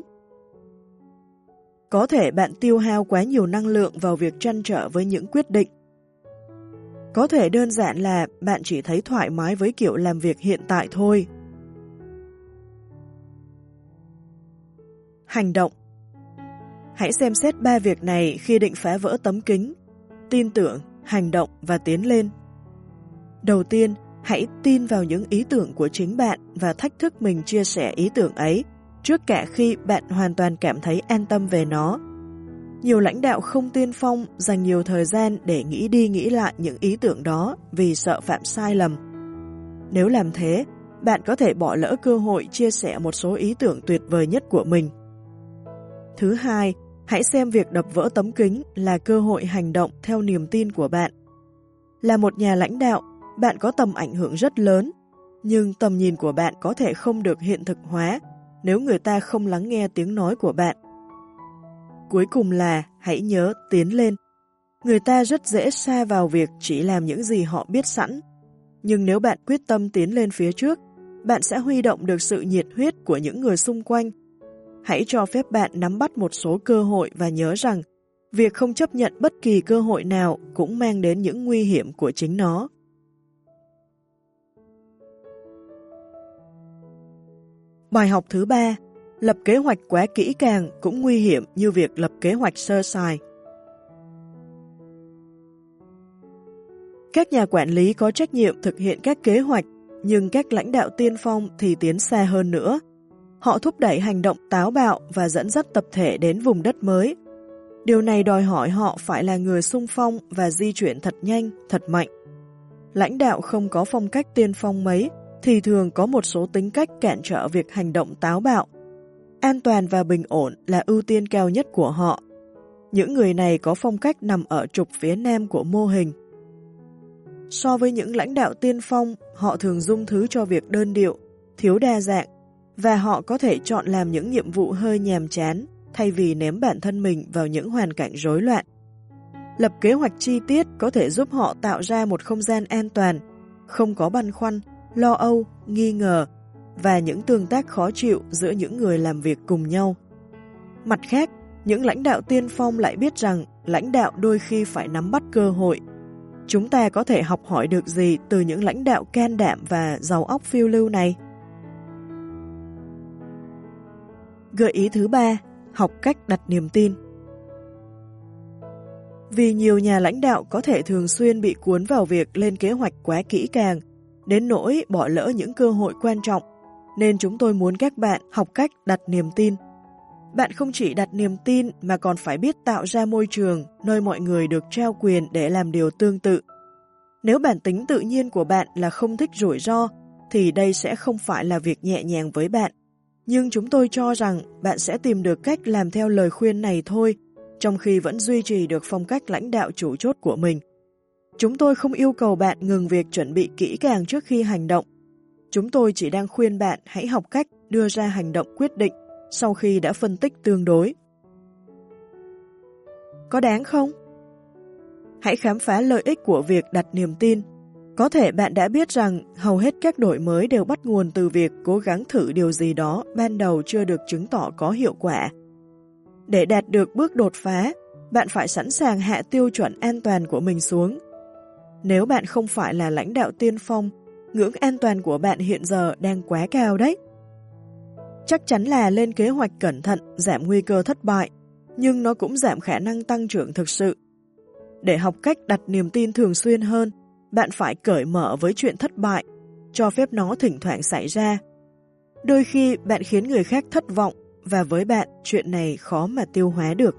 Speaker 1: Có thể bạn tiêu hao quá nhiều năng lượng vào việc trăn trở với những quyết định. Có thể đơn giản là bạn chỉ thấy thoải mái với kiểu làm việc hiện tại thôi. Hành động. Hãy xem xét ba việc này khi định phá vỡ tấm kính: tin tưởng, hành động và tiến lên. Đầu tiên, hãy tin vào những ý tưởng của chính bạn và thách thức mình chia sẻ ý tưởng ấy trước cả khi bạn hoàn toàn cảm thấy an tâm về nó. Nhiều lãnh đạo không tiên phong dành nhiều thời gian để nghĩ đi nghĩ lại những ý tưởng đó vì sợ phạm sai lầm. Nếu làm thế, bạn có thể bỏ lỡ cơ hội chia sẻ một số ý tưởng tuyệt vời nhất của mình. Thứ hai, Hãy xem việc đập vỡ tấm kính là cơ hội hành động theo niềm tin của bạn. Là một nhà lãnh đạo, bạn có tầm ảnh hưởng rất lớn, nhưng tầm nhìn của bạn có thể không được hiện thực hóa nếu người ta không lắng nghe tiếng nói của bạn. Cuối cùng là hãy nhớ tiến lên. Người ta rất dễ sa vào việc chỉ làm những gì họ biết sẵn. Nhưng nếu bạn quyết tâm tiến lên phía trước, bạn sẽ huy động được sự nhiệt huyết của những người xung quanh. Hãy cho phép bạn nắm bắt một số cơ hội và nhớ rằng việc không chấp nhận bất kỳ cơ hội nào cũng mang đến những nguy hiểm của chính nó. Bài học thứ ba, lập kế hoạch quá kỹ càng cũng nguy hiểm như việc lập kế hoạch sơ sài. Các nhà quản lý có trách nhiệm thực hiện các kế hoạch, nhưng các lãnh đạo tiên phong thì tiến xa hơn nữa. Họ thúc đẩy hành động táo bạo và dẫn dắt tập thể đến vùng đất mới. Điều này đòi hỏi họ phải là người xung phong và di chuyển thật nhanh, thật mạnh. Lãnh đạo không có phong cách tiên phong mấy thì thường có một số tính cách cản trở việc hành động táo bạo. An toàn và bình ổn là ưu tiên cao nhất của họ. Những người này có phong cách nằm ở trục phía nam của mô hình. So với những lãnh đạo tiên phong, họ thường dung thứ cho việc đơn điệu, thiếu đa dạng, và họ có thể chọn làm những nhiệm vụ hơi nhàm chán thay vì ném bản thân mình vào những hoàn cảnh rối loạn. Lập kế hoạch chi tiết có thể giúp họ tạo ra một không gian an toàn, không có băn khoăn, lo âu, nghi ngờ và những tương tác khó chịu giữa những người làm việc cùng nhau. Mặt khác, những lãnh đạo tiên phong lại biết rằng lãnh đạo đôi khi phải nắm bắt cơ hội. Chúng ta có thể học hỏi được gì từ những lãnh đạo can đảm và giàu óc phiêu lưu này? Gợi ý thứ ba, học cách đặt niềm tin. Vì nhiều nhà lãnh đạo có thể thường xuyên bị cuốn vào việc lên kế hoạch quá kỹ càng, đến nỗi bỏ lỡ những cơ hội quan trọng, nên chúng tôi muốn các bạn học cách đặt niềm tin. Bạn không chỉ đặt niềm tin mà còn phải biết tạo ra môi trường nơi mọi người được trao quyền để làm điều tương tự. Nếu bản tính tự nhiên của bạn là không thích rủi ro, thì đây sẽ không phải là việc nhẹ nhàng với bạn. Nhưng chúng tôi cho rằng bạn sẽ tìm được cách làm theo lời khuyên này thôi, trong khi vẫn duy trì được phong cách lãnh đạo chủ chốt của mình. Chúng tôi không yêu cầu bạn ngừng việc chuẩn bị kỹ càng trước khi hành động. Chúng tôi chỉ đang khuyên bạn hãy học cách đưa ra hành động quyết định sau khi đã phân tích tương đối. Có đáng không? Hãy khám phá lợi ích của việc đặt niềm tin. Có thể bạn đã biết rằng hầu hết các đổi mới đều bắt nguồn từ việc cố gắng thử điều gì đó ban đầu chưa được chứng tỏ có hiệu quả. Để đạt được bước đột phá, bạn phải sẵn sàng hạ tiêu chuẩn an toàn của mình xuống. Nếu bạn không phải là lãnh đạo tiên phong, ngưỡng an toàn của bạn hiện giờ đang quá cao đấy. Chắc chắn là lên kế hoạch cẩn thận giảm nguy cơ thất bại, nhưng nó cũng giảm khả năng tăng trưởng thực sự. Để học cách đặt niềm tin thường xuyên hơn, bạn phải cởi mở với chuyện thất bại, cho phép nó thỉnh thoảng xảy ra. Đôi khi bạn khiến người khác thất vọng, và với bạn chuyện này khó mà tiêu hóa được.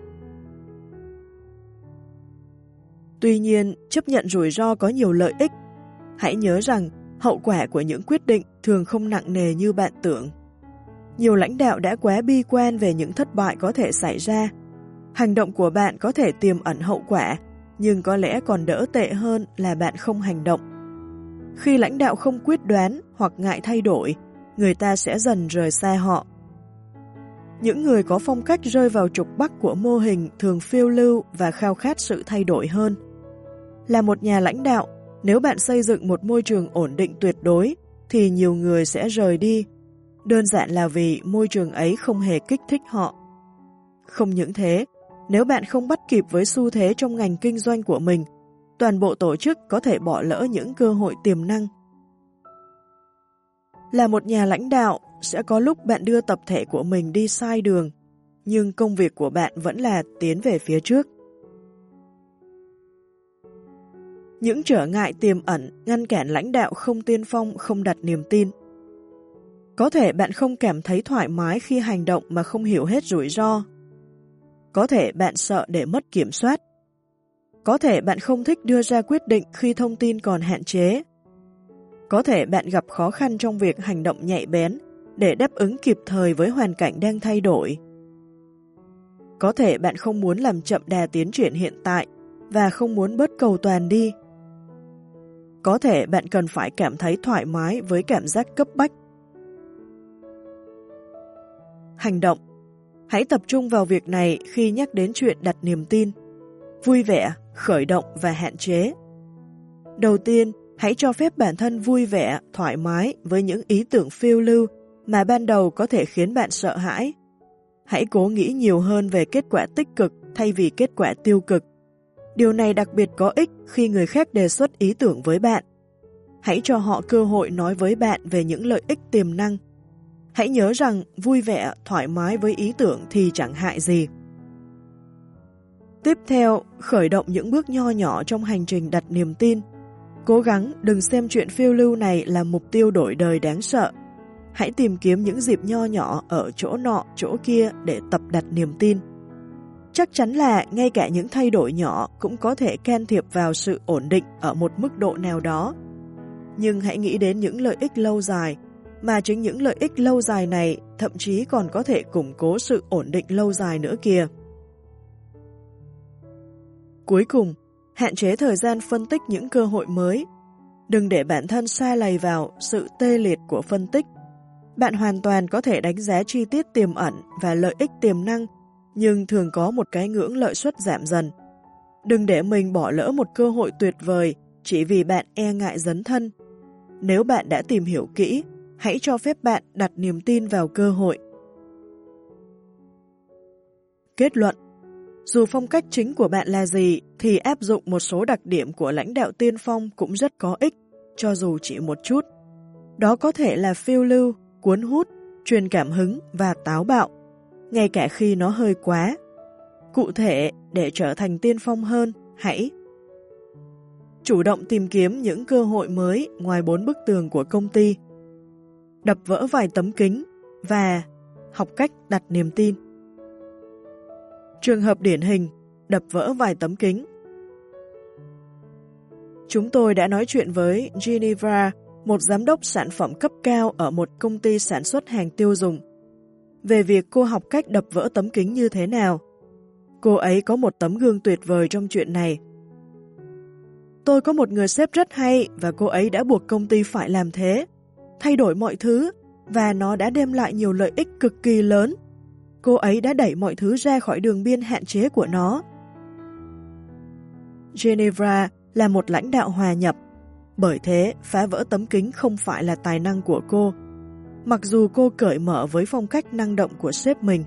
Speaker 1: Tuy nhiên, chấp nhận rủi ro có nhiều lợi ích. Hãy nhớ rằng hậu quả của những quyết định thường không nặng nề như bạn tưởng. Nhiều lãnh đạo đã quá bi quan về những thất bại có thể xảy ra. Hành động của bạn có thể tiềm ẩn hậu quả, nhưng có lẽ còn đỡ tệ hơn là bạn không hành động. Khi lãnh đạo không quyết đoán hoặc ngại thay đổi, người ta sẽ dần rời xa họ. Những người có phong cách rơi vào trục bắc của mô hình thường phiêu lưu và khao khát sự thay đổi hơn. Là một nhà lãnh đạo, nếu bạn xây dựng một môi trường ổn định tuyệt đối, thì nhiều người sẽ rời đi, đơn giản là vì môi trường ấy không hề kích thích họ. Không những thế, nếu bạn không bắt kịp với xu thế trong ngành kinh doanh của mình, toàn bộ tổ chức có thể bỏ lỡ những cơ hội tiềm năng. Là một nhà lãnh đạo, sẽ có lúc bạn đưa tập thể của mình đi sai đường, nhưng công việc của bạn vẫn là tiến về phía trước. Những trở ngại tiềm ẩn ngăn cản lãnh đạo không tiên phong không đặt niềm tin. Có thể bạn không cảm thấy thoải mái khi hành động mà không hiểu hết rủi ro. Có thể bạn sợ để mất kiểm soát. Có thể bạn không thích đưa ra quyết định khi thông tin còn hạn chế. Có thể bạn gặp khó khăn trong việc hành động nhạy bén để đáp ứng kịp thời với hoàn cảnh đang thay đổi. Có thể bạn không muốn làm chậm đà tiến triển hiện tại và không muốn bớt cầu toàn đi. Có thể bạn cần phải cảm thấy thoải mái với cảm giác cấp bách. Hành động. Hãy tập trung vào việc này khi nhắc đến chuyện đặt niềm tin. Vui vẻ, khởi động và hạn chế. Đầu tiên, hãy cho phép bản thân vui vẻ, thoải mái với những ý tưởng phiêu lưu mà ban đầu có thể khiến bạn sợ hãi. Hãy cố nghĩ nhiều hơn về kết quả tích cực thay vì kết quả tiêu cực. Điều này đặc biệt có ích khi người khác đề xuất ý tưởng với bạn. Hãy cho họ cơ hội nói với bạn về những lợi ích tiềm năng. Hãy nhớ rằng vui vẻ, thoải mái với ý tưởng thì chẳng hại gì. Tiếp theo, khởi động những bước nho nhỏ trong hành trình đặt niềm tin. Cố gắng đừng xem chuyện phiêu lưu này là mục tiêu đổi đời đáng sợ. Hãy tìm kiếm những dịp nho nhỏ ở chỗ nọ, chỗ kia để tập đặt niềm tin. Chắc chắn là ngay cả những thay đổi nhỏ cũng có thể can thiệp vào sự ổn định ở một mức độ nào đó. Nhưng hãy nghĩ đến những lợi ích lâu dài, mà chính những lợi ích lâu dài này thậm chí còn có thể củng cố sự ổn định lâu dài nữa kìa. Cuối cùng, hạn chế thời gian phân tích những cơ hội mới. Đừng để bản thân sa lầy vào sự tê liệt của phân tích. Bạn hoàn toàn có thể đánh giá chi tiết tiềm ẩn và lợi ích tiềm năng, nhưng thường có một cái ngưỡng lợi suất giảm dần. Đừng để mình bỏ lỡ một cơ hội tuyệt vời chỉ vì bạn e ngại dấn thân. Nếu bạn đã tìm hiểu kỹ, hãy cho phép bạn đặt niềm tin vào cơ hội. Kết luận. Dù phong cách chính của bạn là gì, thì áp dụng một số đặc điểm của lãnh đạo tiên phong cũng rất có ích, cho dù chỉ một chút. Đó có thể là phiêu lưu, cuốn hút, truyền cảm hứng và táo bạo, ngay cả khi nó hơi quá. Cụ thể, để trở thành tiên phong hơn, hãy chủ động tìm kiếm những cơ hội mới ngoài bốn bức tường của công ty, đập vỡ vài tấm kính và học cách đặt niềm tin. Trường hợp điển hình, đập vỡ vài tấm kính. Chúng tôi đã nói chuyện với Geneva, một giám đốc sản phẩm cấp cao ở một công ty sản xuất hàng tiêu dùng, về việc cô học cách đập vỡ tấm kính như thế nào. Cô ấy có một tấm gương tuyệt vời trong chuyện này. Tôi có một người sếp rất hay và cô ấy đã buộc công ty phải làm thế, thay đổi mọi thứ, và nó đã đem lại nhiều lợi ích cực kỳ lớn. Cô ấy đã đẩy mọi thứ ra khỏi đường biên hạn chế của nó. Geneva là một lãnh đạo hòa nhập, bởi thế phá vỡ tấm kính không phải là tài năng của cô, mặc dù cô cởi mở với phong cách năng động của sếp mình.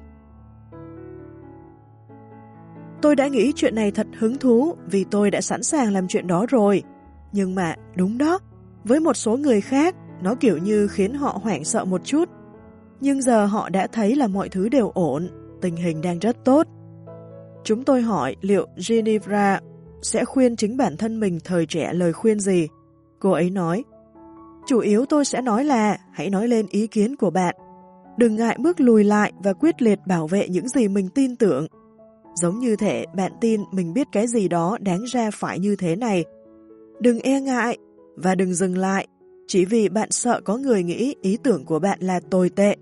Speaker 1: Tôi đã nghĩ chuyện này thật hứng thú vì tôi đã sẵn sàng làm chuyện đó rồi. Nhưng mà đúng đó, với một số người khác, nó kiểu như khiến họ hoảng sợ một chút. Nhưng giờ họ đã thấy là mọi thứ đều ổn, tình hình đang rất tốt. Chúng tôi hỏi liệu Geneva sẽ khuyên chính bản thân mình thời trẻ lời khuyên gì. Cô ấy nói, chủ yếu tôi sẽ nói là hãy nói lên ý kiến của bạn. Đừng ngại bước lùi lại và quyết liệt bảo vệ những gì mình tin tưởng. Giống như thể bạn tin mình biết cái gì đó đáng ra phải như thế này. Đừng e ngại và đừng dừng lại chỉ vì bạn sợ có người nghĩ ý tưởng của bạn là tồi tệ.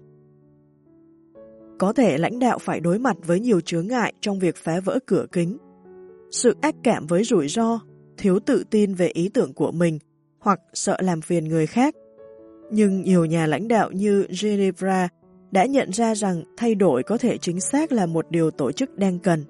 Speaker 1: Có thể lãnh đạo phải đối mặt với nhiều chướng ngại trong việc phá vỡ cửa kính. Sự ác cảm với rủi ro, thiếu tự tin về ý tưởng của mình hoặc sợ làm phiền người khác. Nhưng nhiều nhà lãnh đạo như Geneva đã nhận ra rằng thay đổi có thể chính xác là một điều tổ chức đang cần.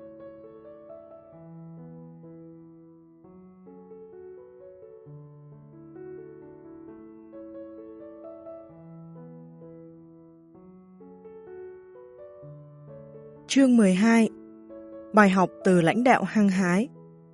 Speaker 1: Chương mười hai. Bài học từ lãnh đạo hăng hái.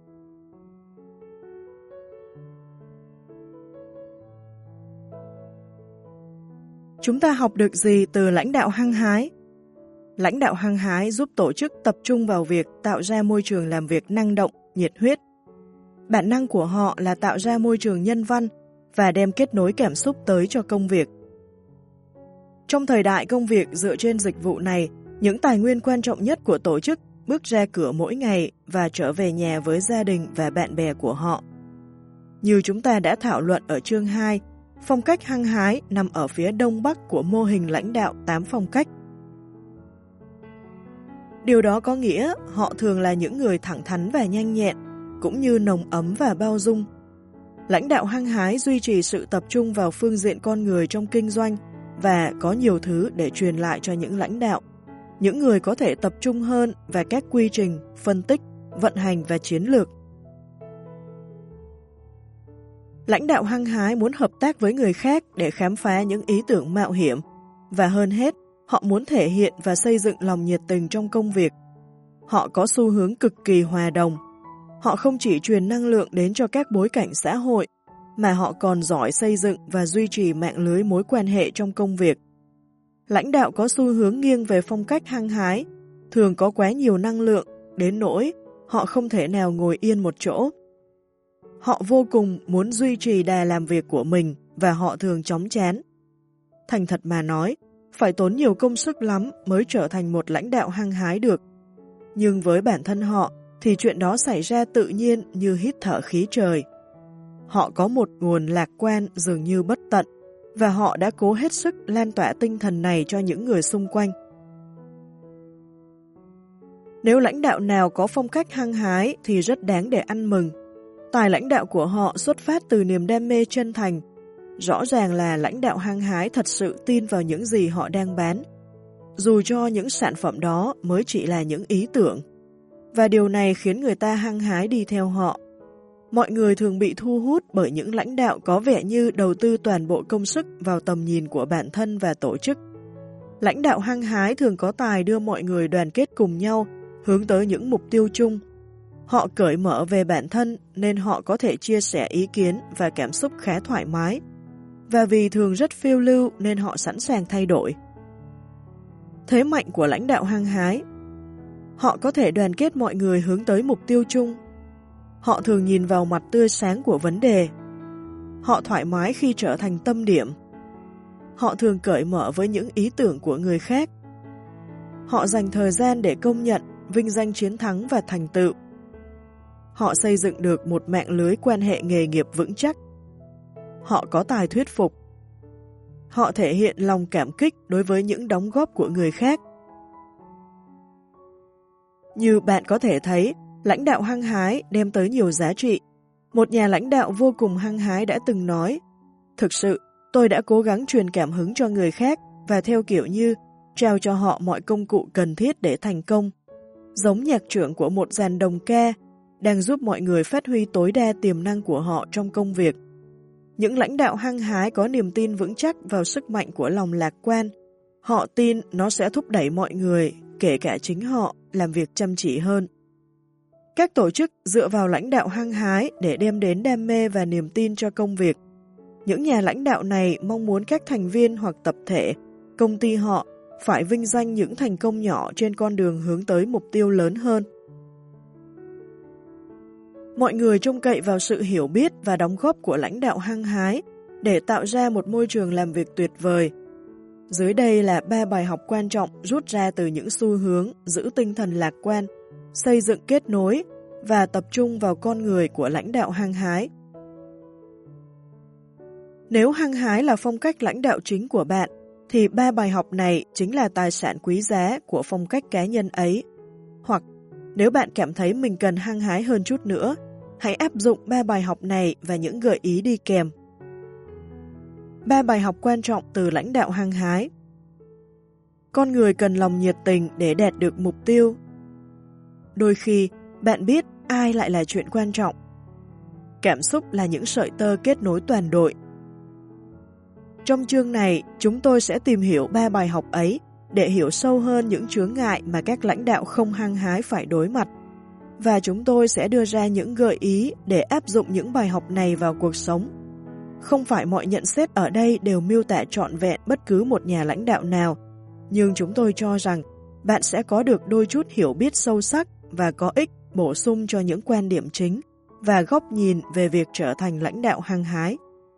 Speaker 1: Chúng ta học được gì từ lãnh đạo hăng hái? Lãnh đạo hăng hái giúp tổ chức tập trung vào việc tạo ra môi trường làm việc năng động, nhiệt huyết. Bản năng của họ là tạo ra môi trường nhân văn và đem kết nối cảm xúc tới cho công việc. Trong thời đại công việc dựa trên dịch vụ này, những tài nguyên quan trọng nhất của tổ chức bước ra cửa mỗi ngày và trở về nhà với gia đình và bạn bè của họ. Như chúng ta đã thảo luận ở chương hai, phong cách hăng hái nằm ở phía đông bắc của mô hình lãnh đạo tám phong cách. Điều đó có nghĩa họ thường là những người thẳng thắn và nhanh nhẹn, cũng như nồng ấm và bao dung. Lãnh đạo hăng hái duy trì sự tập trung vào phương diện con người trong kinh doanh và có nhiều thứ để truyền lại cho những lãnh đạo. Những người có thể tập trung hơn vào các quy trình, phân tích, vận hành và chiến lược. Lãnh đạo hăng hái muốn hợp tác với người khác để khám phá những ý tưởng mạo hiểm, và hơn hết, họ muốn thể hiện và xây dựng lòng nhiệt tình trong công việc. Họ có xu hướng cực kỳ hòa đồng. Họ không chỉ truyền năng lượng đến cho các bối cảnh xã hội, mà họ còn giỏi xây dựng và duy trì mạng lưới mối quan hệ trong công việc. Lãnh đạo có xu hướng nghiêng về phong cách hăng hái, thường có quá nhiều năng lượng, đến nỗi họ không thể nào ngồi yên một chỗ. Họ vô cùng muốn duy trì đà làm việc của mình và họ thường chóng chán. Thành thật mà nói, phải tốn nhiều công sức lắm mới trở thành một lãnh đạo hăng hái được. Nhưng với bản thân họ thì chuyện đó xảy ra tự nhiên như hít thở khí trời. Họ có một nguồn lạc quan dường như bất tận và họ đã cố hết sức lan tỏa tinh thần này cho những người xung quanh. Nếu lãnh đạo nào có phong cách hăng hái thì rất đáng để ăn mừng. Tài lãnh đạo của họ xuất phát từ niềm đam mê chân thành. Rõ ràng là lãnh đạo hăng hái thật sự tin vào những gì họ đang bán, dù cho những sản phẩm đó mới chỉ là những ý tưởng. Và điều này khiến người ta hăng hái đi theo họ. Mọi người thường bị thu hút bởi những lãnh đạo có vẻ như đầu tư toàn bộ công sức vào tầm nhìn của bản thân và tổ chức. Lãnh đạo hăng hái thường có tài đưa mọi người đoàn kết cùng nhau, hướng tới những mục tiêu chung. Họ cởi mở về bản thân nên họ có thể chia sẻ ý kiến và cảm xúc khá thoải mái. Và vì thường rất phiêu lưu nên họ sẵn sàng thay đổi. Thế mạnh của lãnh đạo hăng hái: họ có thể đoàn kết mọi người hướng tới mục tiêu chung. Họ thường nhìn vào mặt tươi sáng của vấn đề. Họ thoải mái khi trở thành tâm điểm. Họ thường cởi mở với những ý tưởng của người khác. Họ dành thời gian để công nhận, vinh danh chiến thắng và thành tựu. Họ xây dựng được một mạng lưới quan hệ nghề nghiệp vững chắc. Họ có tài thuyết phục. Họ thể hiện lòng cảm kích đối với những đóng góp của người khác. Như bạn có thể thấy, lãnh đạo hăng hái đem tới nhiều giá trị. Một nhà lãnh đạo vô cùng hăng hái đã từng nói: "Thực sự, tôi đã cố gắng truyền cảm hứng cho người khác và theo kiểu như trao cho họ mọi công cụ cần thiết để thành công, giống nhạc trưởng của một dàn đồng ca, đang giúp mọi người phát huy tối đa tiềm năng của họ trong công việc." Những lãnh đạo hăng hái có niềm tin vững chắc vào sức mạnh của lòng lạc quan. Họ tin nó sẽ thúc đẩy mọi người, kể cả chính họ, làm việc chăm chỉ hơn. Các tổ chức dựa vào lãnh đạo hăng hái để đem đến đam mê và niềm tin cho công việc. Những nhà lãnh đạo này mong muốn các thành viên hoặc tập thể, công ty họ phải vinh danh những thành công nhỏ trên con đường hướng tới mục tiêu lớn hơn. Mọi người trông cậy vào sự hiểu biết và đóng góp của lãnh đạo hăng hái để tạo ra một môi trường làm việc tuyệt vời. Dưới đây là ba bài học quan trọng rút ra từ những xu hướng giữ tinh thần lạc quan, xây dựng kết nối và tập trung vào con người của lãnh đạo hăng hái. Nếu hăng hái là phong cách lãnh đạo chính của bạn, thì ba bài học này chính là tài sản quý giá của phong cách cá nhân ấy. Hoặc nếu bạn cảm thấy mình cần hăng hái hơn chút nữa, hãy áp dụng ba bài học này và những gợi ý đi kèm. Ba bài học quan trọng từ lãnh đạo hăng hái. Con người cần lòng nhiệt tình để đạt được mục tiêu. Đôi khi, bạn biết ai lại là chuyện quan trọng. Cảm xúc là những sợi tơ kết nối toàn đội. Trong chương này, chúng tôi sẽ tìm hiểu ba bài học ấy để hiểu sâu hơn những chướng ngại mà các lãnh đạo không hăng hái phải đối mặt. Và chúng tôi sẽ đưa ra những gợi ý để áp dụng những bài học này vào cuộc sống. Không phải mọi nhận xét ở đây đều miêu tả trọn vẹn bất cứ một nhà lãnh đạo nào, nhưng chúng tôi cho rằng bạn sẽ có được đôi chút hiểu biết sâu sắc và có ích bổ sung cho những quan điểm chính và góc nhìn về việc trở thành lãnh đạo hăng hái.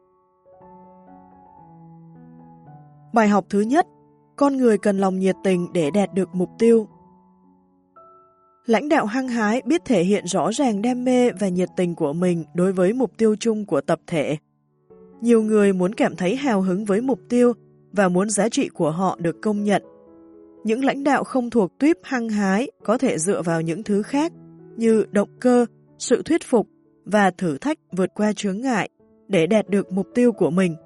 Speaker 1: Bài học thứ nhất, con người cần lòng nhiệt tình để đạt được mục tiêu. Lãnh đạo hăng hái biết thể hiện rõ ràng đam mê và nhiệt tình của mình đối với mục tiêu chung của tập thể. Nhiều người muốn cảm thấy hào hứng với mục tiêu và muốn giá trị của họ được công nhận. Những lãnh đạo không thuộc tuýp hăng hái có thể dựa vào những thứ khác như động cơ, sự thuyết phục và thử thách vượt qua chướng ngại để đạt được mục tiêu của mình.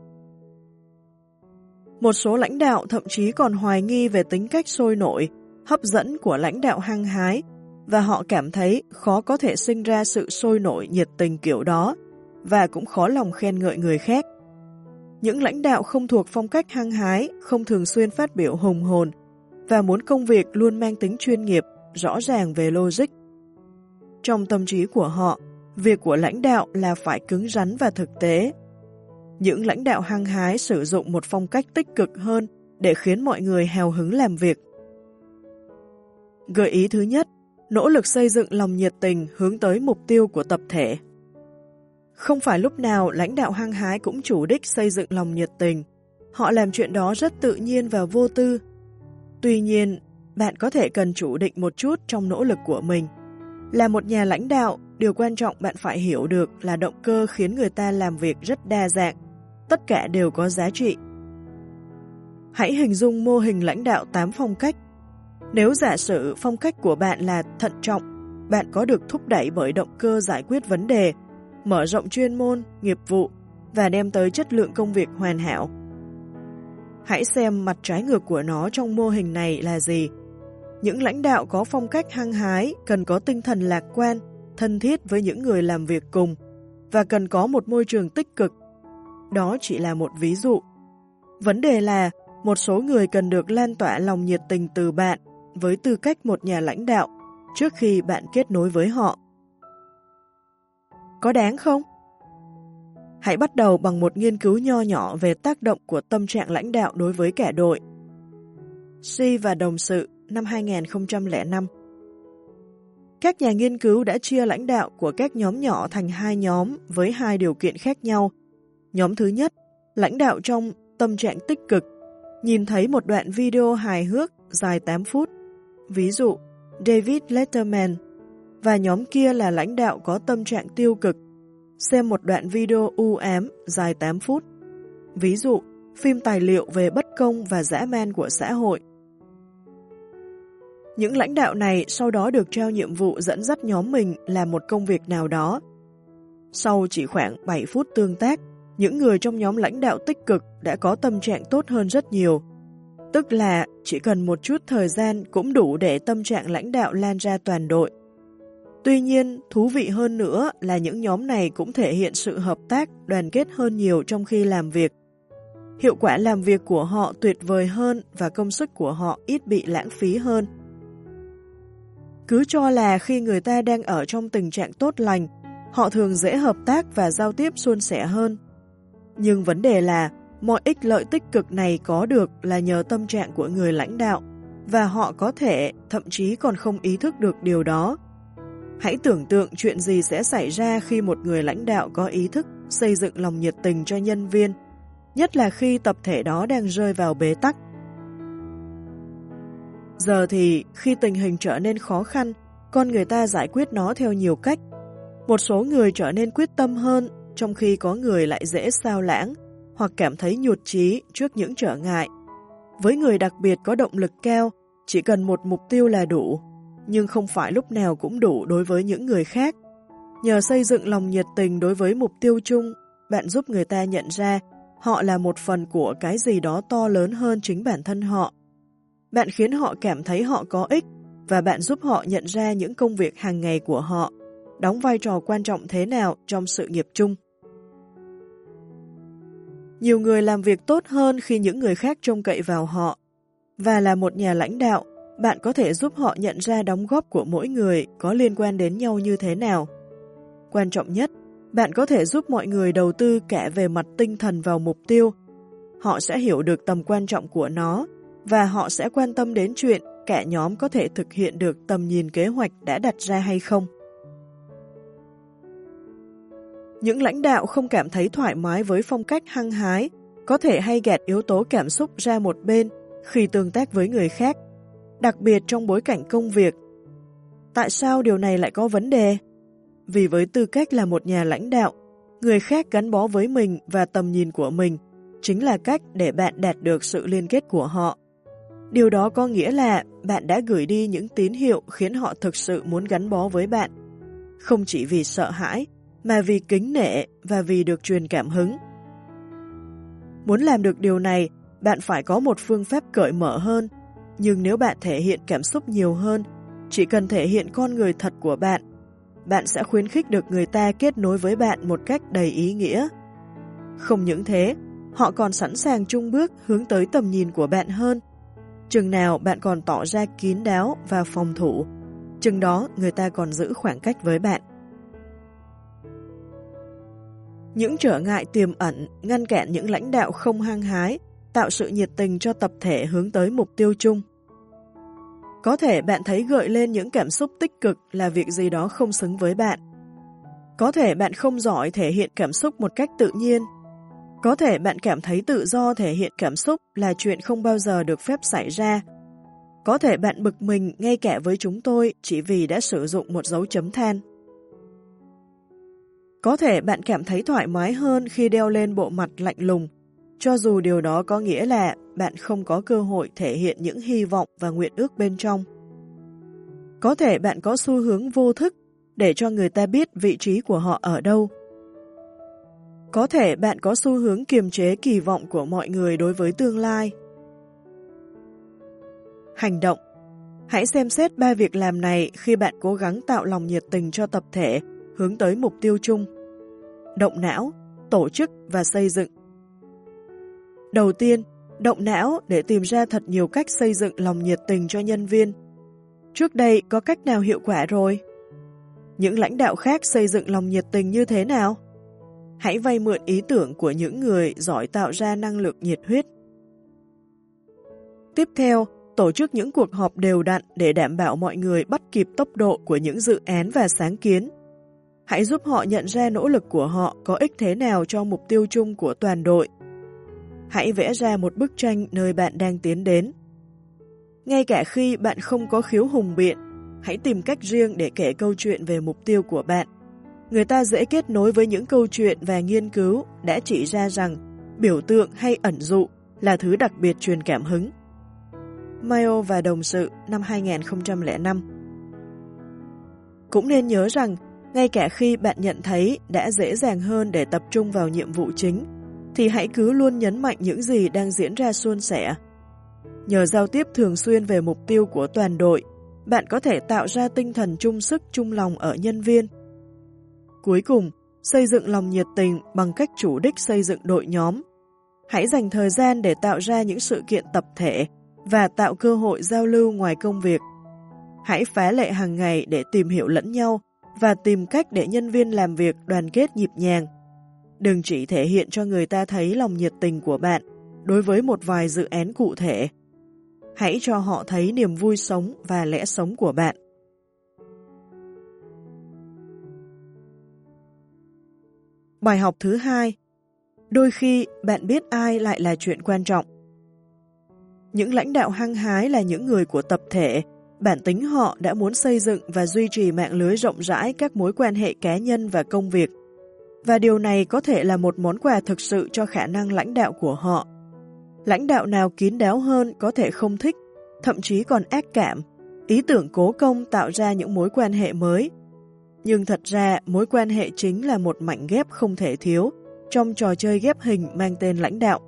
Speaker 1: Một số lãnh đạo thậm chí còn hoài nghi về tính cách sôi nổi, hấp dẫn của lãnh đạo hăng hái và họ cảm thấy khó có thể sinh ra sự sôi nổi nhiệt tình kiểu đó và cũng khó lòng khen ngợi người khác. Những lãnh đạo không thuộc phong cách hăng hái không thường xuyên phát biểu hùng hồn và muốn công việc luôn mang tính chuyên nghiệp, rõ ràng về logic. Trong tâm trí của họ, việc của lãnh đạo là phải cứng rắn và thực tế. Những lãnh đạo hăng hái sử dụng một phong cách tích cực hơn để khiến mọi người hào hứng làm việc. Gợi ý thứ nhất, nỗ lực xây dựng lòng nhiệt tình hướng tới mục tiêu của tập thể. Không phải lúc nào lãnh đạo hăng hái cũng chủ đích xây dựng lòng nhiệt tình. Họ làm chuyện đó rất tự nhiên và vô tư. Tuy nhiên, bạn có thể cần chủ định một chút trong nỗ lực của mình. Là một nhà lãnh đạo, điều quan trọng bạn phải hiểu được là động cơ khiến người ta làm việc rất đa dạng. Tất cả đều có giá trị. Hãy hình dung mô hình lãnh đạo tám phong cách. Nếu giả sử phong cách của bạn là thận trọng, bạn có được thúc đẩy bởi động cơ giải quyết vấn đề, mở rộng chuyên môn, nghiệp vụ và đem tới chất lượng công việc hoàn hảo. Hãy xem mặt trái ngược của nó trong mô hình này là gì. Những lãnh đạo có phong cách hăng hái cần có tinh thần lạc quan, thân thiết với những người làm việc cùng và cần có một môi trường tích cực. Đó chỉ là một ví dụ. Vấn đề là một số người cần được lan tỏa lòng nhiệt tình từ bạn với tư cách một nhà lãnh đạo trước khi bạn kết nối với họ. Có đáng không? Hãy bắt đầu bằng một nghiên cứu nho nhỏ về tác động của tâm trạng lãnh đạo đối với cả đội. Si và đồng sự năm hai nghìn không trăm lẻ năm. Các nhà nghiên cứu đã chia lãnh đạo của các nhóm nhỏ thành hai nhóm với hai điều kiện khác nhau. Nhóm thứ nhất, lãnh đạo trong tâm trạng tích cực, nhìn thấy một đoạn video hài hước dài tám phút, ví dụ David Letterman, và nhóm kia là lãnh đạo có tâm trạng tiêu cực, xem một đoạn video u ám dài tám phút, ví dụ phim tài liệu về bất công và dã man của xã hội. Những lãnh đạo này sau đó được trao nhiệm vụ dẫn dắt nhóm mình làm một công việc nào đó. Sau chỉ khoảng bảy phút tương tác, những người trong nhóm lãnh đạo tích cực đã có tâm trạng tốt hơn rất nhiều. Tức là chỉ cần một chút thời gian cũng đủ để tâm trạng lãnh đạo lan ra toàn đội. Tuy nhiên, thú vị hơn nữa là những nhóm này cũng thể hiện sự hợp tác, đoàn kết hơn nhiều trong khi làm việc. Hiệu quả làm việc của họ tuyệt vời hơn và công sức của họ ít bị lãng phí hơn. Cứ cho là khi người ta đang ở trong tình trạng tốt lành, họ thường dễ hợp tác và giao tiếp suôn sẻ hơn. Nhưng vấn đề là, mọi ích lợi tích cực này có được là nhờ tâm trạng của người lãnh đạo, và họ có thể thậm chí còn không ý thức được điều đó. Hãy tưởng tượng chuyện gì sẽ xảy ra khi một người lãnh đạo có ý thức xây dựng lòng nhiệt tình cho nhân viên, nhất là khi tập thể đó đang rơi vào bế tắc. Giờ thì, khi tình hình trở nên khó khăn, con người ta giải quyết nó theo nhiều cách. Một số người trở nên quyết tâm hơn, trong khi có người lại dễ sao lãng, hoặc cảm thấy nhụt chí trước những trở ngại. Với người đặc biệt có động lực cao, chỉ cần một mục tiêu là đủ, nhưng không phải lúc nào cũng đủ đối với những người khác. Nhờ xây dựng lòng nhiệt tình đối với mục tiêu chung, bạn giúp người ta nhận ra họ là một phần của cái gì đó to lớn hơn chính bản thân họ. Bạn khiến họ cảm thấy họ có ích, và bạn giúp họ nhận ra những công việc hàng ngày của họ đóng vai trò quan trọng thế nào trong sự nghiệp chung. Nhiều người làm việc tốt hơn khi những người khác trông cậy vào họ, và là một nhà lãnh đạo, bạn có thể giúp họ nhận ra đóng góp của mỗi người có liên quan đến nhau như thế nào. Quan trọng nhất, bạn có thể giúp mọi người đầu tư cả về mặt tinh thần vào mục tiêu. Họ sẽ hiểu được tầm quan trọng của nó, và họ sẽ quan tâm đến chuyện cả nhóm có thể thực hiện được tầm nhìn kế hoạch đã đặt ra hay không. Những lãnh đạo không cảm thấy thoải mái với phong cách hăng hái, có thể hay gạt yếu tố cảm xúc ra một bên khi tương tác với người khác, đặc biệt trong bối cảnh công việc. Tại sao điều này lại có vấn đề? Vì với tư cách là một nhà lãnh đạo, người khác gắn bó với mình và tầm nhìn của mình chính là cách để bạn đạt được sự liên kết của họ. Điều đó có nghĩa là bạn đã gửi đi những tín hiệu khiến họ thực sự muốn gắn bó với bạn, không chỉ vì sợ hãi, mà vì kính nể và vì được truyền cảm hứng. Muốn làm được điều này, bạn phải có một phương pháp cởi mở hơn, nhưng nếu bạn thể hiện cảm xúc nhiều hơn, chỉ cần thể hiện con người thật của bạn, bạn sẽ khuyến khích được người ta kết nối với bạn một cách đầy ý nghĩa. Không những thế, họ còn sẵn sàng chung bước hướng tới tầm nhìn của bạn hơn. Chừng nào bạn còn tỏ ra kín đáo và phòng thủ, chừng đó người ta còn giữ khoảng cách với bạn. Những trở ngại tiềm ẩn ngăn cản những lãnh đạo không hăng hái, tạo sự nhiệt tình cho tập thể hướng tới mục tiêu chung. Có thể bạn thấy gợi lên những cảm xúc tích cực là việc gì đó không xứng với bạn. Có thể bạn không giỏi thể hiện cảm xúc một cách tự nhiên. Có thể bạn cảm thấy tự do thể hiện cảm xúc là chuyện không bao giờ được phép xảy ra. Có thể bạn bực mình ngay cả với chúng tôi chỉ vì đã sử dụng một dấu chấm than. Có thể bạn cảm thấy thoải mái hơn khi đeo lên bộ mặt lạnh lùng, cho dù điều đó có nghĩa là bạn không có cơ hội thể hiện những hy vọng và nguyện ước bên trong. Có thể bạn có xu hướng vô thức để cho người ta biết vị trí của họ ở đâu. Có thể bạn có xu hướng kiềm chế kỳ vọng của mọi người đối với tương lai. Hành động. Hãy xem xét ba việc làm này khi bạn cố gắng tạo lòng nhiệt tình cho tập thể hướng tới mục tiêu chung. Động não, tổ chức và xây dựng. Đầu tiên, động não để tìm ra thật nhiều cách xây dựng lòng nhiệt tình cho nhân viên. Trước đây có cách nào hiệu quả rồi? Những lãnh đạo khác xây dựng lòng nhiệt tình như thế nào? Hãy vay mượn ý tưởng của những người giỏi tạo ra năng lượng nhiệt huyết. Tiếp theo, tổ chức những cuộc họp đều đặn để đảm bảo mọi người bắt kịp tốc độ của những dự án và sáng kiến. Hãy giúp họ nhận ra nỗ lực của họ có ích thế nào cho mục tiêu chung của toàn đội. Hãy vẽ ra một bức tranh nơi bạn đang tiến đến. Ngay cả khi bạn không có khiếu hùng biện, hãy tìm cách riêng để kể câu chuyện về mục tiêu của bạn. Người ta dễ kết nối với những câu chuyện và nghiên cứu đã chỉ ra rằng biểu tượng hay ẩn dụ là thứ đặc biệt truyền cảm hứng. Mayo và đồng sự năm hai nghìn không trăm lẻ năm. Cũng nên nhớ rằng, ngay cả khi bạn nhận thấy đã dễ dàng hơn để tập trung vào nhiệm vụ chính, thì hãy cứ luôn nhấn mạnh những gì đang diễn ra suôn sẻ. Nhờ giao tiếp thường xuyên về mục tiêu của toàn đội, bạn có thể tạo ra tinh thần chung sức chung lòng ở nhân viên. Cuối cùng, xây dựng lòng nhiệt tình bằng cách chủ đích xây dựng đội nhóm. Hãy dành thời gian để tạo ra những sự kiện tập thể và tạo cơ hội giao lưu ngoài công việc. Hãy phá lệ hàng ngày để tìm hiểu lẫn nhau và tìm cách để nhân viên làm việc đoàn kết nhịp nhàng. Đừng chỉ thể hiện cho người ta thấy lòng nhiệt tình của bạn đối với một vài dự án cụ thể. Hãy cho họ thấy niềm vui sống và lẽ sống của bạn. Bài học thứ hai. Đôi khi bạn biết ai lại là chuyện quan trọng. Những lãnh đạo hăng hái là những người của tập thể. Bản tính họ đã muốn xây dựng và duy trì mạng lưới rộng rãi các mối quan hệ cá nhân và công việc. Và điều này có thể là một món quà thực sự cho khả năng lãnh đạo của họ. Lãnh đạo nào kín đáo hơn có thể không thích, thậm chí còn ác cảm, ý tưởng cố công tạo ra những mối quan hệ mới. Nhưng thật ra, mối quan hệ chính là một mảnh ghép không thể thiếu trong trò chơi ghép hình mang tên lãnh đạo.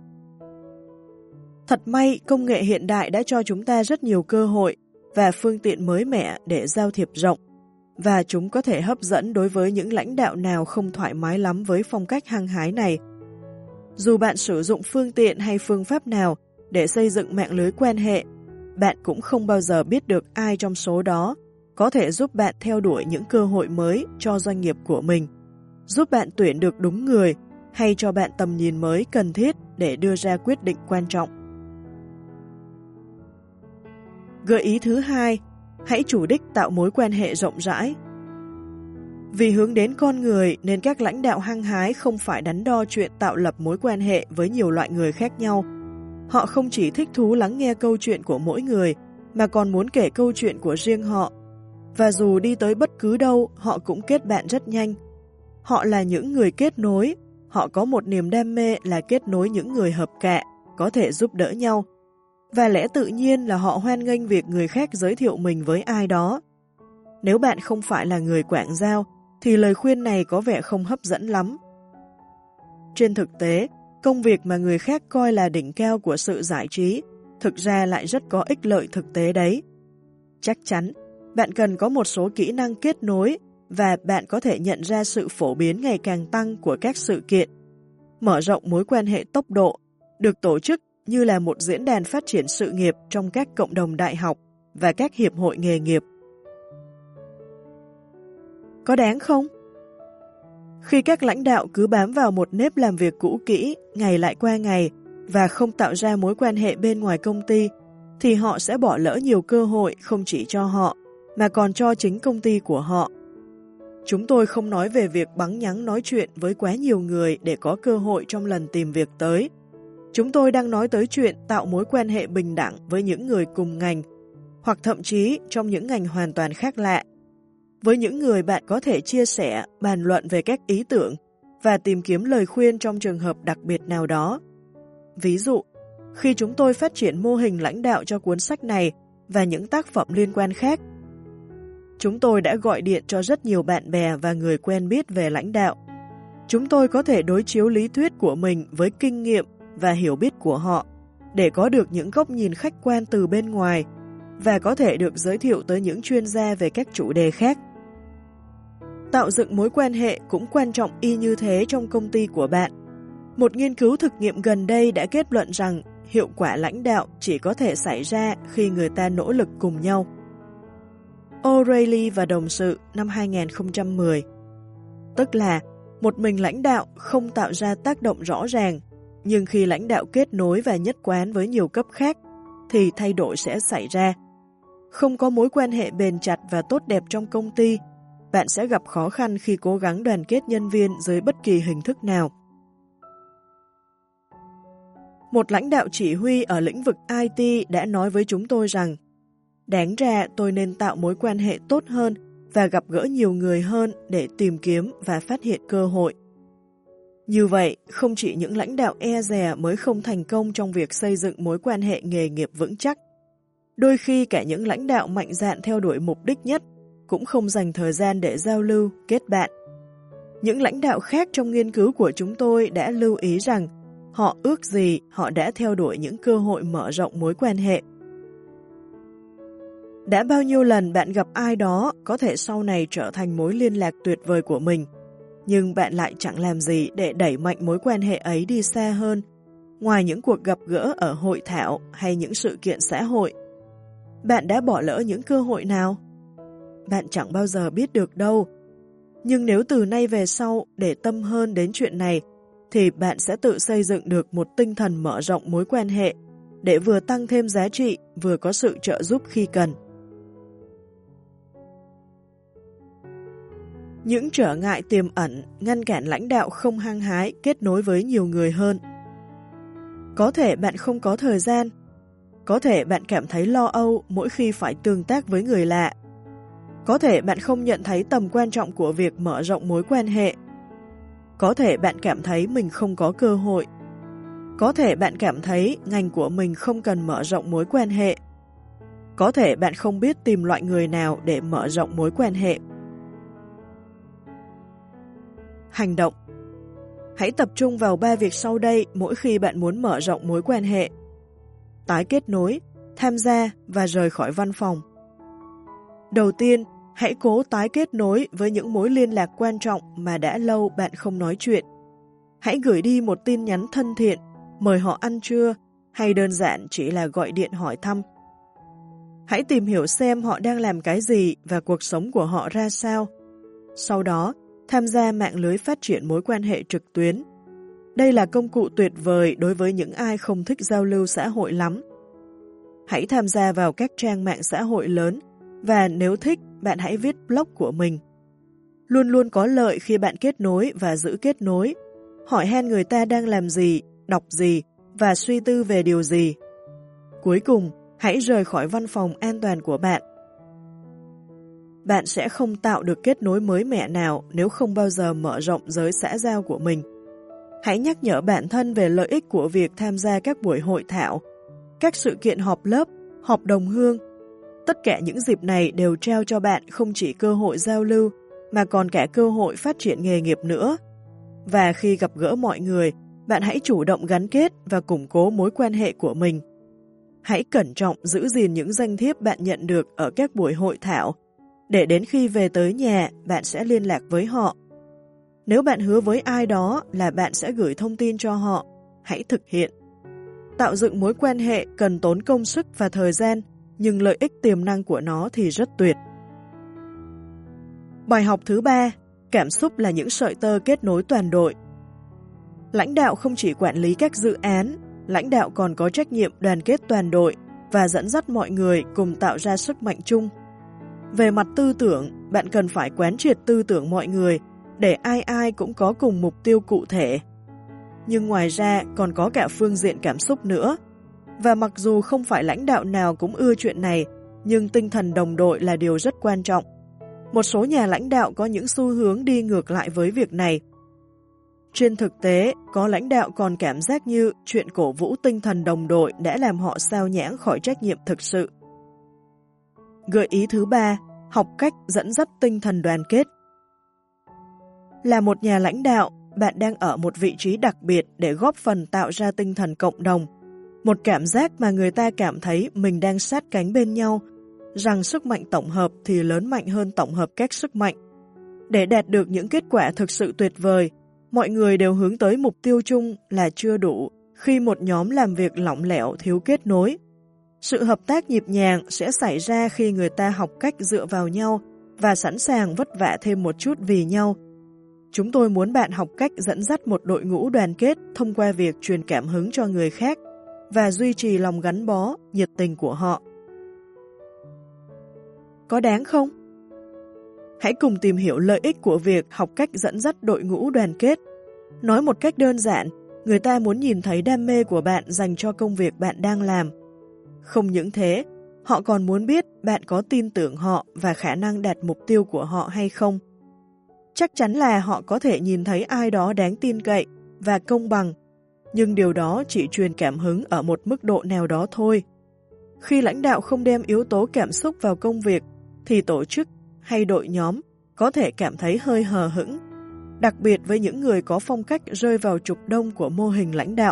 Speaker 1: Thật may, công nghệ hiện đại đã cho chúng ta rất nhiều cơ hội và phương tiện mới mẻ để giao thiệp rộng, và chúng có thể hấp dẫn đối với những lãnh đạo nào không thoải mái lắm với phong cách hăng hái này. Dù bạn sử dụng phương tiện hay phương pháp nào để xây dựng mạng lưới quan hệ, bạn cũng không bao giờ biết được ai trong số đó có thể giúp bạn theo đuổi những cơ hội mới cho doanh nghiệp của mình, giúp bạn tuyển được đúng người hay cho bạn tầm nhìn mới cần thiết để đưa ra quyết định quan trọng. Gợi ý thứ hai, hãy chủ đích tạo mối quan hệ rộng rãi. Vì hướng đến con người nên các lãnh đạo hăng hái không phải đắn đo chuyện tạo lập mối quan hệ với nhiều loại người khác nhau. Họ không chỉ thích thú lắng nghe câu chuyện của mỗi người, mà còn muốn kể câu chuyện của riêng họ. Và dù đi tới bất cứ đâu, họ cũng kết bạn rất nhanh. Họ là những người kết nối, họ có một niềm đam mê là kết nối những người hợp cạ, có thể giúp đỡ nhau. và lẽ tự nhiên là họ hoan nghênh việc người khác giới thiệu mình với ai đó. Nếu bạn không phải là người quảng giao, thì lời khuyên này có vẻ không hấp dẫn lắm. Trên thực tế, công việc mà người khác coi là đỉnh cao của sự giải trí, thực ra lại rất có ích lợi thực tế đấy. Chắc chắn, bạn cần có một số kỹ năng kết nối và bạn có thể nhận ra sự phổ biến ngày càng tăng của các sự kiện. Mở rộng mối quan hệ tốc độ, được tổ chức như là một diễn đàn phát triển sự nghiệp trong các cộng đồng đại học và các hiệp hội nghề nghiệp. Có đáng không? Khi các lãnh đạo cứ bám vào một nếp làm việc cũ kỹ, ngày lại qua ngày, và không tạo ra mối quan hệ bên ngoài công ty, thì họ sẽ bỏ lỡ nhiều cơ hội không chỉ cho họ, mà còn cho chính công ty của họ. Chúng tôi không nói về việc bắn nhắng nói chuyện với quá nhiều người để có cơ hội trong lần tìm việc tới. Chúng tôi đang nói tới chuyện tạo mối quan hệ bình đẳng với những người cùng ngành, hoặc thậm chí trong những ngành hoàn toàn khác lạ. Với những người bạn có thể chia sẻ, bàn luận về các ý tưởng và tìm kiếm lời khuyên trong trường hợp đặc biệt nào đó. Ví dụ, khi chúng tôi phát triển mô hình lãnh đạo cho cuốn sách này và những tác phẩm liên quan khác, chúng tôi đã gọi điện cho rất nhiều bạn bè và người quen biết về lãnh đạo. Chúng tôi có thể đối chiếu lý thuyết của mình với kinh nghiệm và hiểu biết của họ để có được những góc nhìn khách quan từ bên ngoài và có thể được giới thiệu tới những chuyên gia về các chủ đề khác. Tạo dựng mối quan hệ cũng quan trọng y như thế trong công ty của bạn. Một nghiên cứu thực nghiệm gần đây đã kết luận rằng hiệu quả lãnh đạo chỉ có thể xảy ra khi người ta nỗ lực cùng nhau. O'Reilly và đồng sự năm hai nghìn không trăm mười. Tức là, một mình lãnh đạo không tạo ra tác động rõ ràng, nhưng khi lãnh đạo kết nối và nhất quán với nhiều cấp khác, thì thay đổi sẽ xảy ra. Không có mối quan hệ bền chặt và tốt đẹp trong công ty, bạn sẽ gặp khó khăn khi cố gắng đoàn kết nhân viên dưới bất kỳ hình thức nào. Một lãnh đạo chỉ huy ở lĩnh vực i tê đã nói với chúng tôi rằng, đáng ra tôi nên tạo mối quan hệ tốt hơn và gặp gỡ nhiều người hơn để tìm kiếm và phát hiện cơ hội. Như vậy, không chỉ những lãnh đạo e dè mới không thành công trong việc xây dựng mối quan hệ nghề nghiệp vững chắc, đôi khi cả những lãnh đạo mạnh dạn theo đuổi mục đích nhất cũng không dành thời gian để giao lưu, kết bạn. Những lãnh đạo khác trong nghiên cứu của chúng tôi đã lưu ý rằng họ ước gì họ đã theo đuổi những cơ hội mở rộng mối quan hệ. Đã bao nhiêu lần bạn gặp ai đó có thể sau này trở thành mối liên lạc tuyệt vời của mình, nhưng bạn lại chẳng làm gì để đẩy mạnh mối quan hệ ấy đi xa hơn, ngoài những cuộc gặp gỡ ở hội thảo hay những sự kiện xã hội. Bạn đã bỏ lỡ những cơ hội nào? Bạn chẳng bao giờ biết được đâu. Nhưng nếu từ nay về sau để tâm hơn đến chuyện này, thì bạn sẽ tự xây dựng được một tinh thần mở rộng mối quan hệ, để vừa tăng thêm giá trị, vừa có sự trợ giúp khi cần. Những trở ngại tiềm ẩn ngăn cản lãnh đạo không hăng hái kết nối với nhiều người hơn. Có thể bạn không có thời gian. Có thể bạn cảm thấy lo âu mỗi khi phải tương tác với người lạ. Có thể bạn không nhận thấy tầm quan trọng của việc mở rộng mối quan hệ. Có thể bạn cảm thấy mình không có cơ hội. Có thể bạn cảm thấy ngành của mình không cần mở rộng mối quan hệ. Có thể bạn không biết tìm loại người nào để mở rộng mối quan hệ. Hành động. Hãy tập trung vào ba việc sau đây mỗi khi bạn muốn mở rộng mối quan hệ. Tái kết nối, tham gia và rời khỏi văn phòng. Đầu tiên, hãy cố tái kết nối với những mối liên lạc quan trọng mà đã lâu bạn không nói chuyện. Hãy gửi đi một tin nhắn thân thiện, mời họ ăn trưa, hay đơn giản chỉ là gọi điện hỏi thăm. Hãy tìm hiểu xem họ đang làm cái gì và cuộc sống của họ ra sao. Sau đó, tham gia mạng lưới phát triển mối quan hệ trực tuyến. Đây là công cụ tuyệt vời đối với những ai không thích giao lưu xã hội lắm. Hãy tham gia vào các trang mạng xã hội lớn và nếu thích, bạn hãy viết blog của mình. Luôn luôn có lợi khi bạn kết nối và giữ kết nối. Hỏi han người ta đang làm gì, đọc gì và suy tư về điều gì. Cuối cùng, hãy rời khỏi văn phòng an toàn của bạn. Bạn sẽ không tạo được kết nối mới mẻ nào nếu không bao giờ mở rộng giới xã giao của mình. Hãy nhắc nhở bản thân về lợi ích của việc tham gia các buổi hội thảo. các sự kiện họp lớp, họp đồng hương. Tất cả những dịp này đều trao cho bạn không chỉ cơ hội giao lưu, mà còn cả cơ hội phát triển nghề nghiệp nữa. Và khi gặp gỡ mọi người, bạn hãy chủ động gắn kết và củng cố mối quan hệ của mình. Hãy cẩn trọng giữ gìn những danh thiếp bạn nhận được ở các buổi hội thảo, để đến khi về tới nhà, bạn sẽ liên lạc với họ. Nếu bạn hứa với ai đó là bạn sẽ gửi thông tin cho họ, hãy thực hiện. Tạo dựng mối quan hệ cần tốn công sức và thời gian, nhưng lợi ích tiềm năng của nó thì rất tuyệt. Bài học thứ ba, cảm xúc là những sợi tơ kết nối toàn đội. Lãnh đạo không chỉ quản lý các dự án, lãnh đạo còn có trách nhiệm đoàn kết toàn đội và dẫn dắt mọi người cùng tạo ra sức mạnh chung. Về mặt tư tưởng, bạn cần phải quán triệt tư tưởng mọi người để ai ai cũng có cùng mục tiêu cụ thể. Nhưng ngoài ra còn có cả phương diện cảm xúc nữa. Và mặc dù không phải lãnh đạo nào cũng ưa chuyện này, nhưng tinh thần đồng đội là điều rất quan trọng. Một số nhà lãnh đạo có những xu hướng đi ngược lại với việc này. Trên thực tế, có lãnh đạo còn cảm giác như chuyện cổ vũ tinh thần đồng đội đã làm họ sao nhãng khỏi trách nhiệm thực sự. Gợi ý thứ ba, học cách dẫn dắt tinh thần đoàn kết. Là một nhà lãnh đạo, bạn đang ở một vị trí đặc biệt để góp phần tạo ra tinh thần cộng đồng. Một cảm giác mà người ta cảm thấy mình đang sát cánh bên nhau, rằng sức mạnh tổng hợp thì lớn mạnh hơn tổng hợp các sức mạnh. Để đạt được những kết quả thực sự tuyệt vời, mọi người đều hướng tới mục tiêu chung là chưa đủ khi một nhóm làm việc lỏng lẻo thiếu kết nối. Sự hợp tác nhịp nhàng sẽ xảy ra khi người ta học cách dựa vào nhau và sẵn sàng vất vả thêm một chút vì nhau. Chúng tôi muốn bạn học cách dẫn dắt một đội ngũ đoàn kết thông qua việc truyền cảm hứng cho người khác và duy trì lòng gắn bó, nhiệt tình của họ. Có đáng không? Hãy cùng tìm hiểu lợi ích của việc học cách dẫn dắt đội ngũ đoàn kết. Nói một cách đơn giản, người ta muốn nhìn thấy đam mê của bạn dành cho công việc bạn đang làm. Không những thế, họ còn muốn biết bạn có tin tưởng họ và khả năng đạt mục tiêu của họ hay không. Chắc chắn là họ có thể nhìn thấy ai đó đáng tin cậy và công bằng, nhưng điều đó chỉ truyền cảm hứng ở một mức độ nào đó thôi. Khi lãnh đạo không đem yếu tố cảm xúc vào công việc, thì tổ chức hay đội nhóm có thể cảm thấy hơi hờ hững, đặc biệt với những người có phong cách rơi vào trục đông của mô hình lãnh đạo.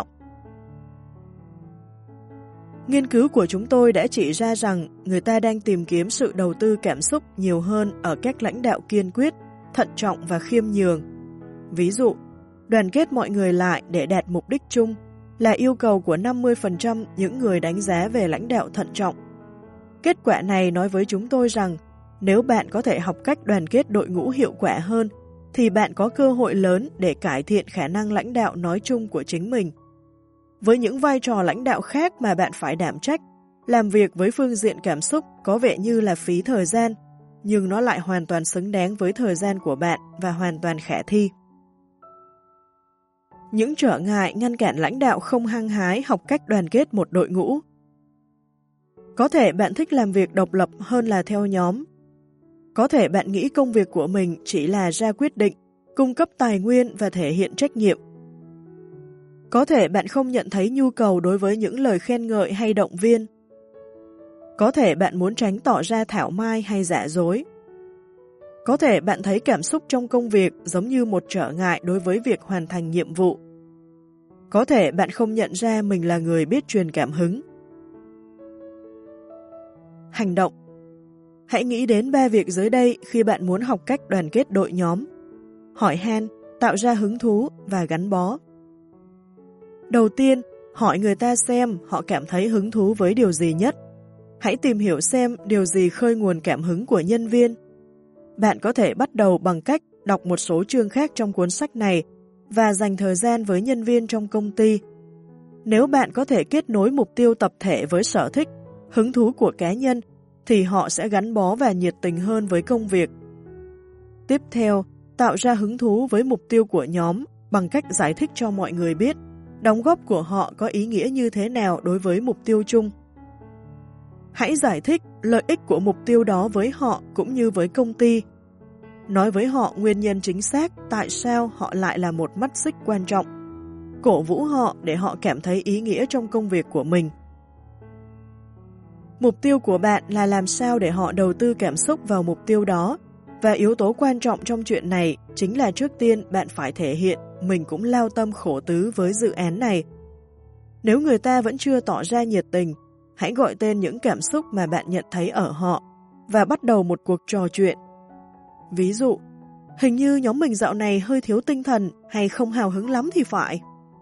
Speaker 1: Nghiên cứu của chúng tôi đã chỉ ra rằng người ta đang tìm kiếm sự đầu tư cảm xúc nhiều hơn ở các lãnh đạo kiên quyết, thận trọng và khiêm nhường. Ví dụ, đoàn kết mọi người lại để đạt mục đích chung là yêu cầu của năm mươi phần trăm những người đánh giá về lãnh đạo thận trọng. Kết quả này nói với chúng tôi rằng nếu bạn có thể học cách đoàn kết đội ngũ hiệu quả hơn, thì bạn có cơ hội lớn để cải thiện khả năng lãnh đạo nói chung của chính mình. Với những vai trò lãnh đạo khác mà bạn phải đảm trách, làm việc với phương diện cảm xúc có vẻ như là phí thời gian, nhưng nó lại hoàn toàn xứng đáng với thời gian của bạn và hoàn toàn khả thi. Những trở ngại ngăn cản lãnh đạo không hăng hái học cách đoàn kết một đội ngũ. Có thể bạn thích làm việc độc lập hơn là theo nhóm. Có thể bạn nghĩ công việc của mình chỉ là ra quyết định, cung cấp tài nguyên và thể hiện trách nhiệm. Có thể bạn không nhận thấy nhu cầu đối với những lời khen ngợi hay động viên. Có thể bạn muốn tránh tỏ ra thảo mai hay giả dối. Có thể bạn thấy cảm xúc trong công việc giống như một trở ngại đối với việc hoàn thành nhiệm vụ. Có thể bạn không nhận ra mình là người biết truyền cảm hứng. Hành động. Hãy nghĩ đến ba việc dưới đây khi bạn muốn học cách đoàn kết đội nhóm. Hỏi han, tạo ra hứng thú và gắn bó. Đầu tiên, hỏi người ta xem họ cảm thấy hứng thú với điều gì nhất. Hãy tìm hiểu xem điều gì khơi nguồn cảm hứng của nhân viên. Bạn có thể bắt đầu bằng cách đọc một số chương khác trong cuốn sách này và dành thời gian với nhân viên trong công ty. Nếu bạn có thể kết nối mục tiêu tập thể với sở thích, hứng thú của cá nhân, thì họ sẽ gắn bó và nhiệt tình hơn với công việc. Tiếp theo, tạo ra hứng thú với mục tiêu của nhóm bằng cách giải thích cho mọi người biết đóng góp của họ có ý nghĩa như thế nào đối với mục tiêu chung. Hãy giải thích lợi ích của mục tiêu đó với họ cũng như với công ty. Nói với họ nguyên nhân chính xác tại sao họ lại là một mắt xích quan trọng. Cổ vũ họ để họ cảm thấy ý nghĩa trong công việc của mình. Mục tiêu của bạn là làm sao để họ đầu tư cảm xúc vào mục tiêu đó, và yếu tố quan trọng trong chuyện này chính là trước tiên bạn phải thể hiện mình cũng lao tâm khổ tứ với dự án này. Nếu người ta vẫn chưa tỏ ra nhiệt tình, hãy gọi tên những cảm xúc mà bạn nhận thấy ở họ và bắt đầu một cuộc trò chuyện. Ví dụ, hình như nhóm mình dạo này hơi thiếu tinh thần hay không hào hứng lắm thì phải.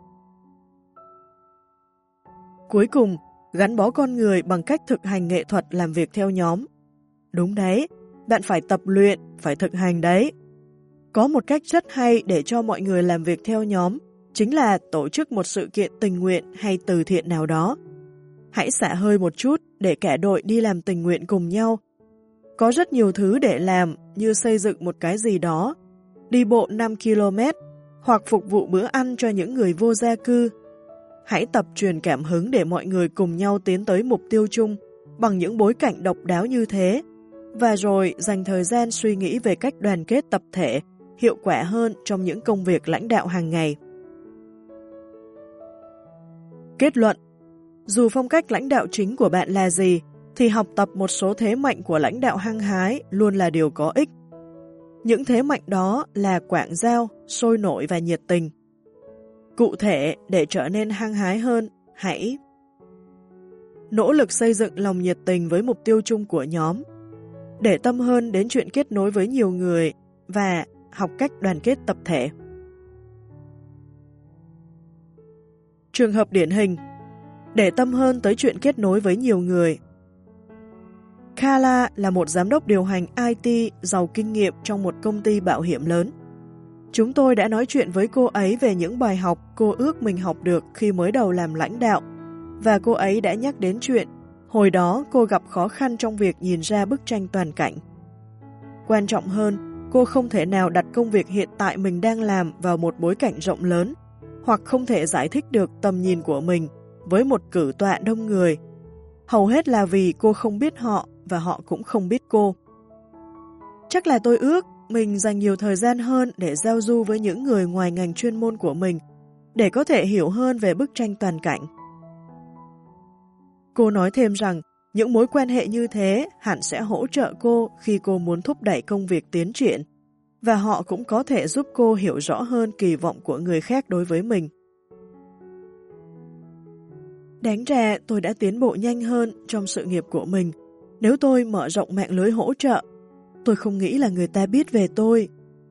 Speaker 1: Cuối cùng, gắn bó con người bằng cách thực hành nghệ thuật làm việc theo nhóm. Đúng đấy, bạn phải tập luyện, phải thực hành đấy. Có một cách rất hay để cho mọi người làm việc theo nhóm, chính là tổ chức một sự kiện tình nguyện hay từ thiện nào đó. Hãy xả hơi một chút để cả đội đi làm tình nguyện cùng nhau. Có rất nhiều thứ để làm như xây dựng một cái gì đó, đi bộ năm ki lô mét hoặc phục vụ bữa ăn cho những người vô gia cư. Hãy tập truyền cảm hứng để mọi người cùng nhau tiến tới mục tiêu chung bằng những bối cảnh độc đáo như thế, và rồi dành thời gian suy nghĩ về cách đoàn kết tập thể hiệu quả hơn trong những công việc lãnh đạo hàng ngày. Kết luận: dù phong cách lãnh đạo chính của bạn là gì, thì học tập một số thế mạnh của lãnh đạo hăng hái luôn là điều có ích. Những thế mạnh đó là quảng giao, sôi nổi và nhiệt tình. Cụ thể, để trở nên hăng hái hơn, hãy nỗ lực xây dựng lòng nhiệt tình với mục tiêu chung của nhóm, để tâm hơn đến chuyện kết nối với nhiều người và học cách đoàn kết tập thể. Trường hợp điển hình: để tâm hơn tới chuyện kết nối với nhiều người. Carla là một giám đốc điều hành i tê giàu kinh nghiệm trong một công ty bảo hiểm lớn. Chúng tôi đã nói chuyện với cô ấy về những bài học cô ước mình học được khi mới đầu làm lãnh đạo, và cô ấy đã nhắc đến chuyện hồi đó cô gặp khó khăn trong việc nhìn ra bức tranh toàn cảnh. Quan trọng hơn, cô không thể nào đặt công việc hiện tại mình đang làm vào một bối cảnh rộng lớn, hoặc không thể giải thích được tầm nhìn của mình với một cử tọa đông người. Hầu hết là vì cô không biết họ và họ cũng không biết cô. Chắc là tôi ước mình dành nhiều thời gian hơn để giao du với những người ngoài ngành chuyên môn của mình, để có thể hiểu hơn về bức tranh toàn cảnh. Cô nói thêm rằng, những mối quan hệ như thế hẳn sẽ hỗ trợ cô khi cô muốn thúc đẩy công việc tiến triển, và họ cũng có thể giúp cô hiểu rõ hơn kỳ vọng của người khác đối với mình. Đáng ra tôi đã tiến bộ nhanh hơn trong sự nghiệp của mình nếu tôi mở rộng mạng lưới hỗ trợ. Tôi không nghĩ là người ta biết về tôi.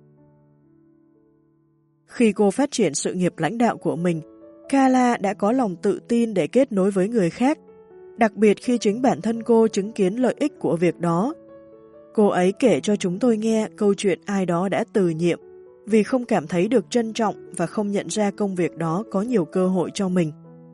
Speaker 1: Khi cô phát triển sự nghiệp lãnh đạo của mình, Carla đã có lòng tự tin để kết nối với người khác, đặc biệt khi chính bản thân cô chứng kiến lợi ích của việc đó. Cô ấy kể cho chúng tôi nghe câu chuyện ai đó đã từ nhiệm vì không cảm thấy được trân trọng và không nhận ra công việc đó có nhiều cơ hội cho mình.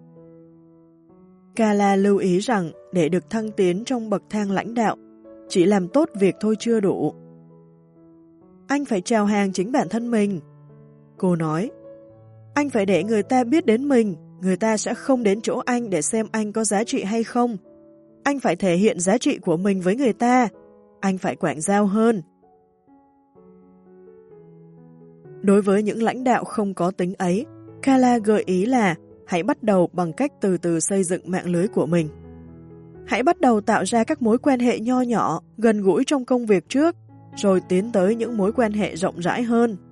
Speaker 1: Carla lưu ý rằng để được thăng tiến trong bậc thang lãnh đạo, chỉ làm tốt việc thôi chưa đủ. Anh phải chào hàng chính bản thân mình. Cô nói, anh phải để người ta biết đến mình, người ta sẽ không đến chỗ anh để xem anh có giá trị hay không. Anh phải thể hiện giá trị của mình với người ta, anh phải quảng giao hơn. Đối với những lãnh đạo không có tính ấy, Carla gợi ý là hãy bắt đầu bằng cách từ từ xây dựng mạng lưới của mình. Hãy bắt đầu tạo ra các mối quan hệ nho nhỏ, gần gũi trong công việc trước, rồi tiến tới những mối quan hệ rộng rãi hơn.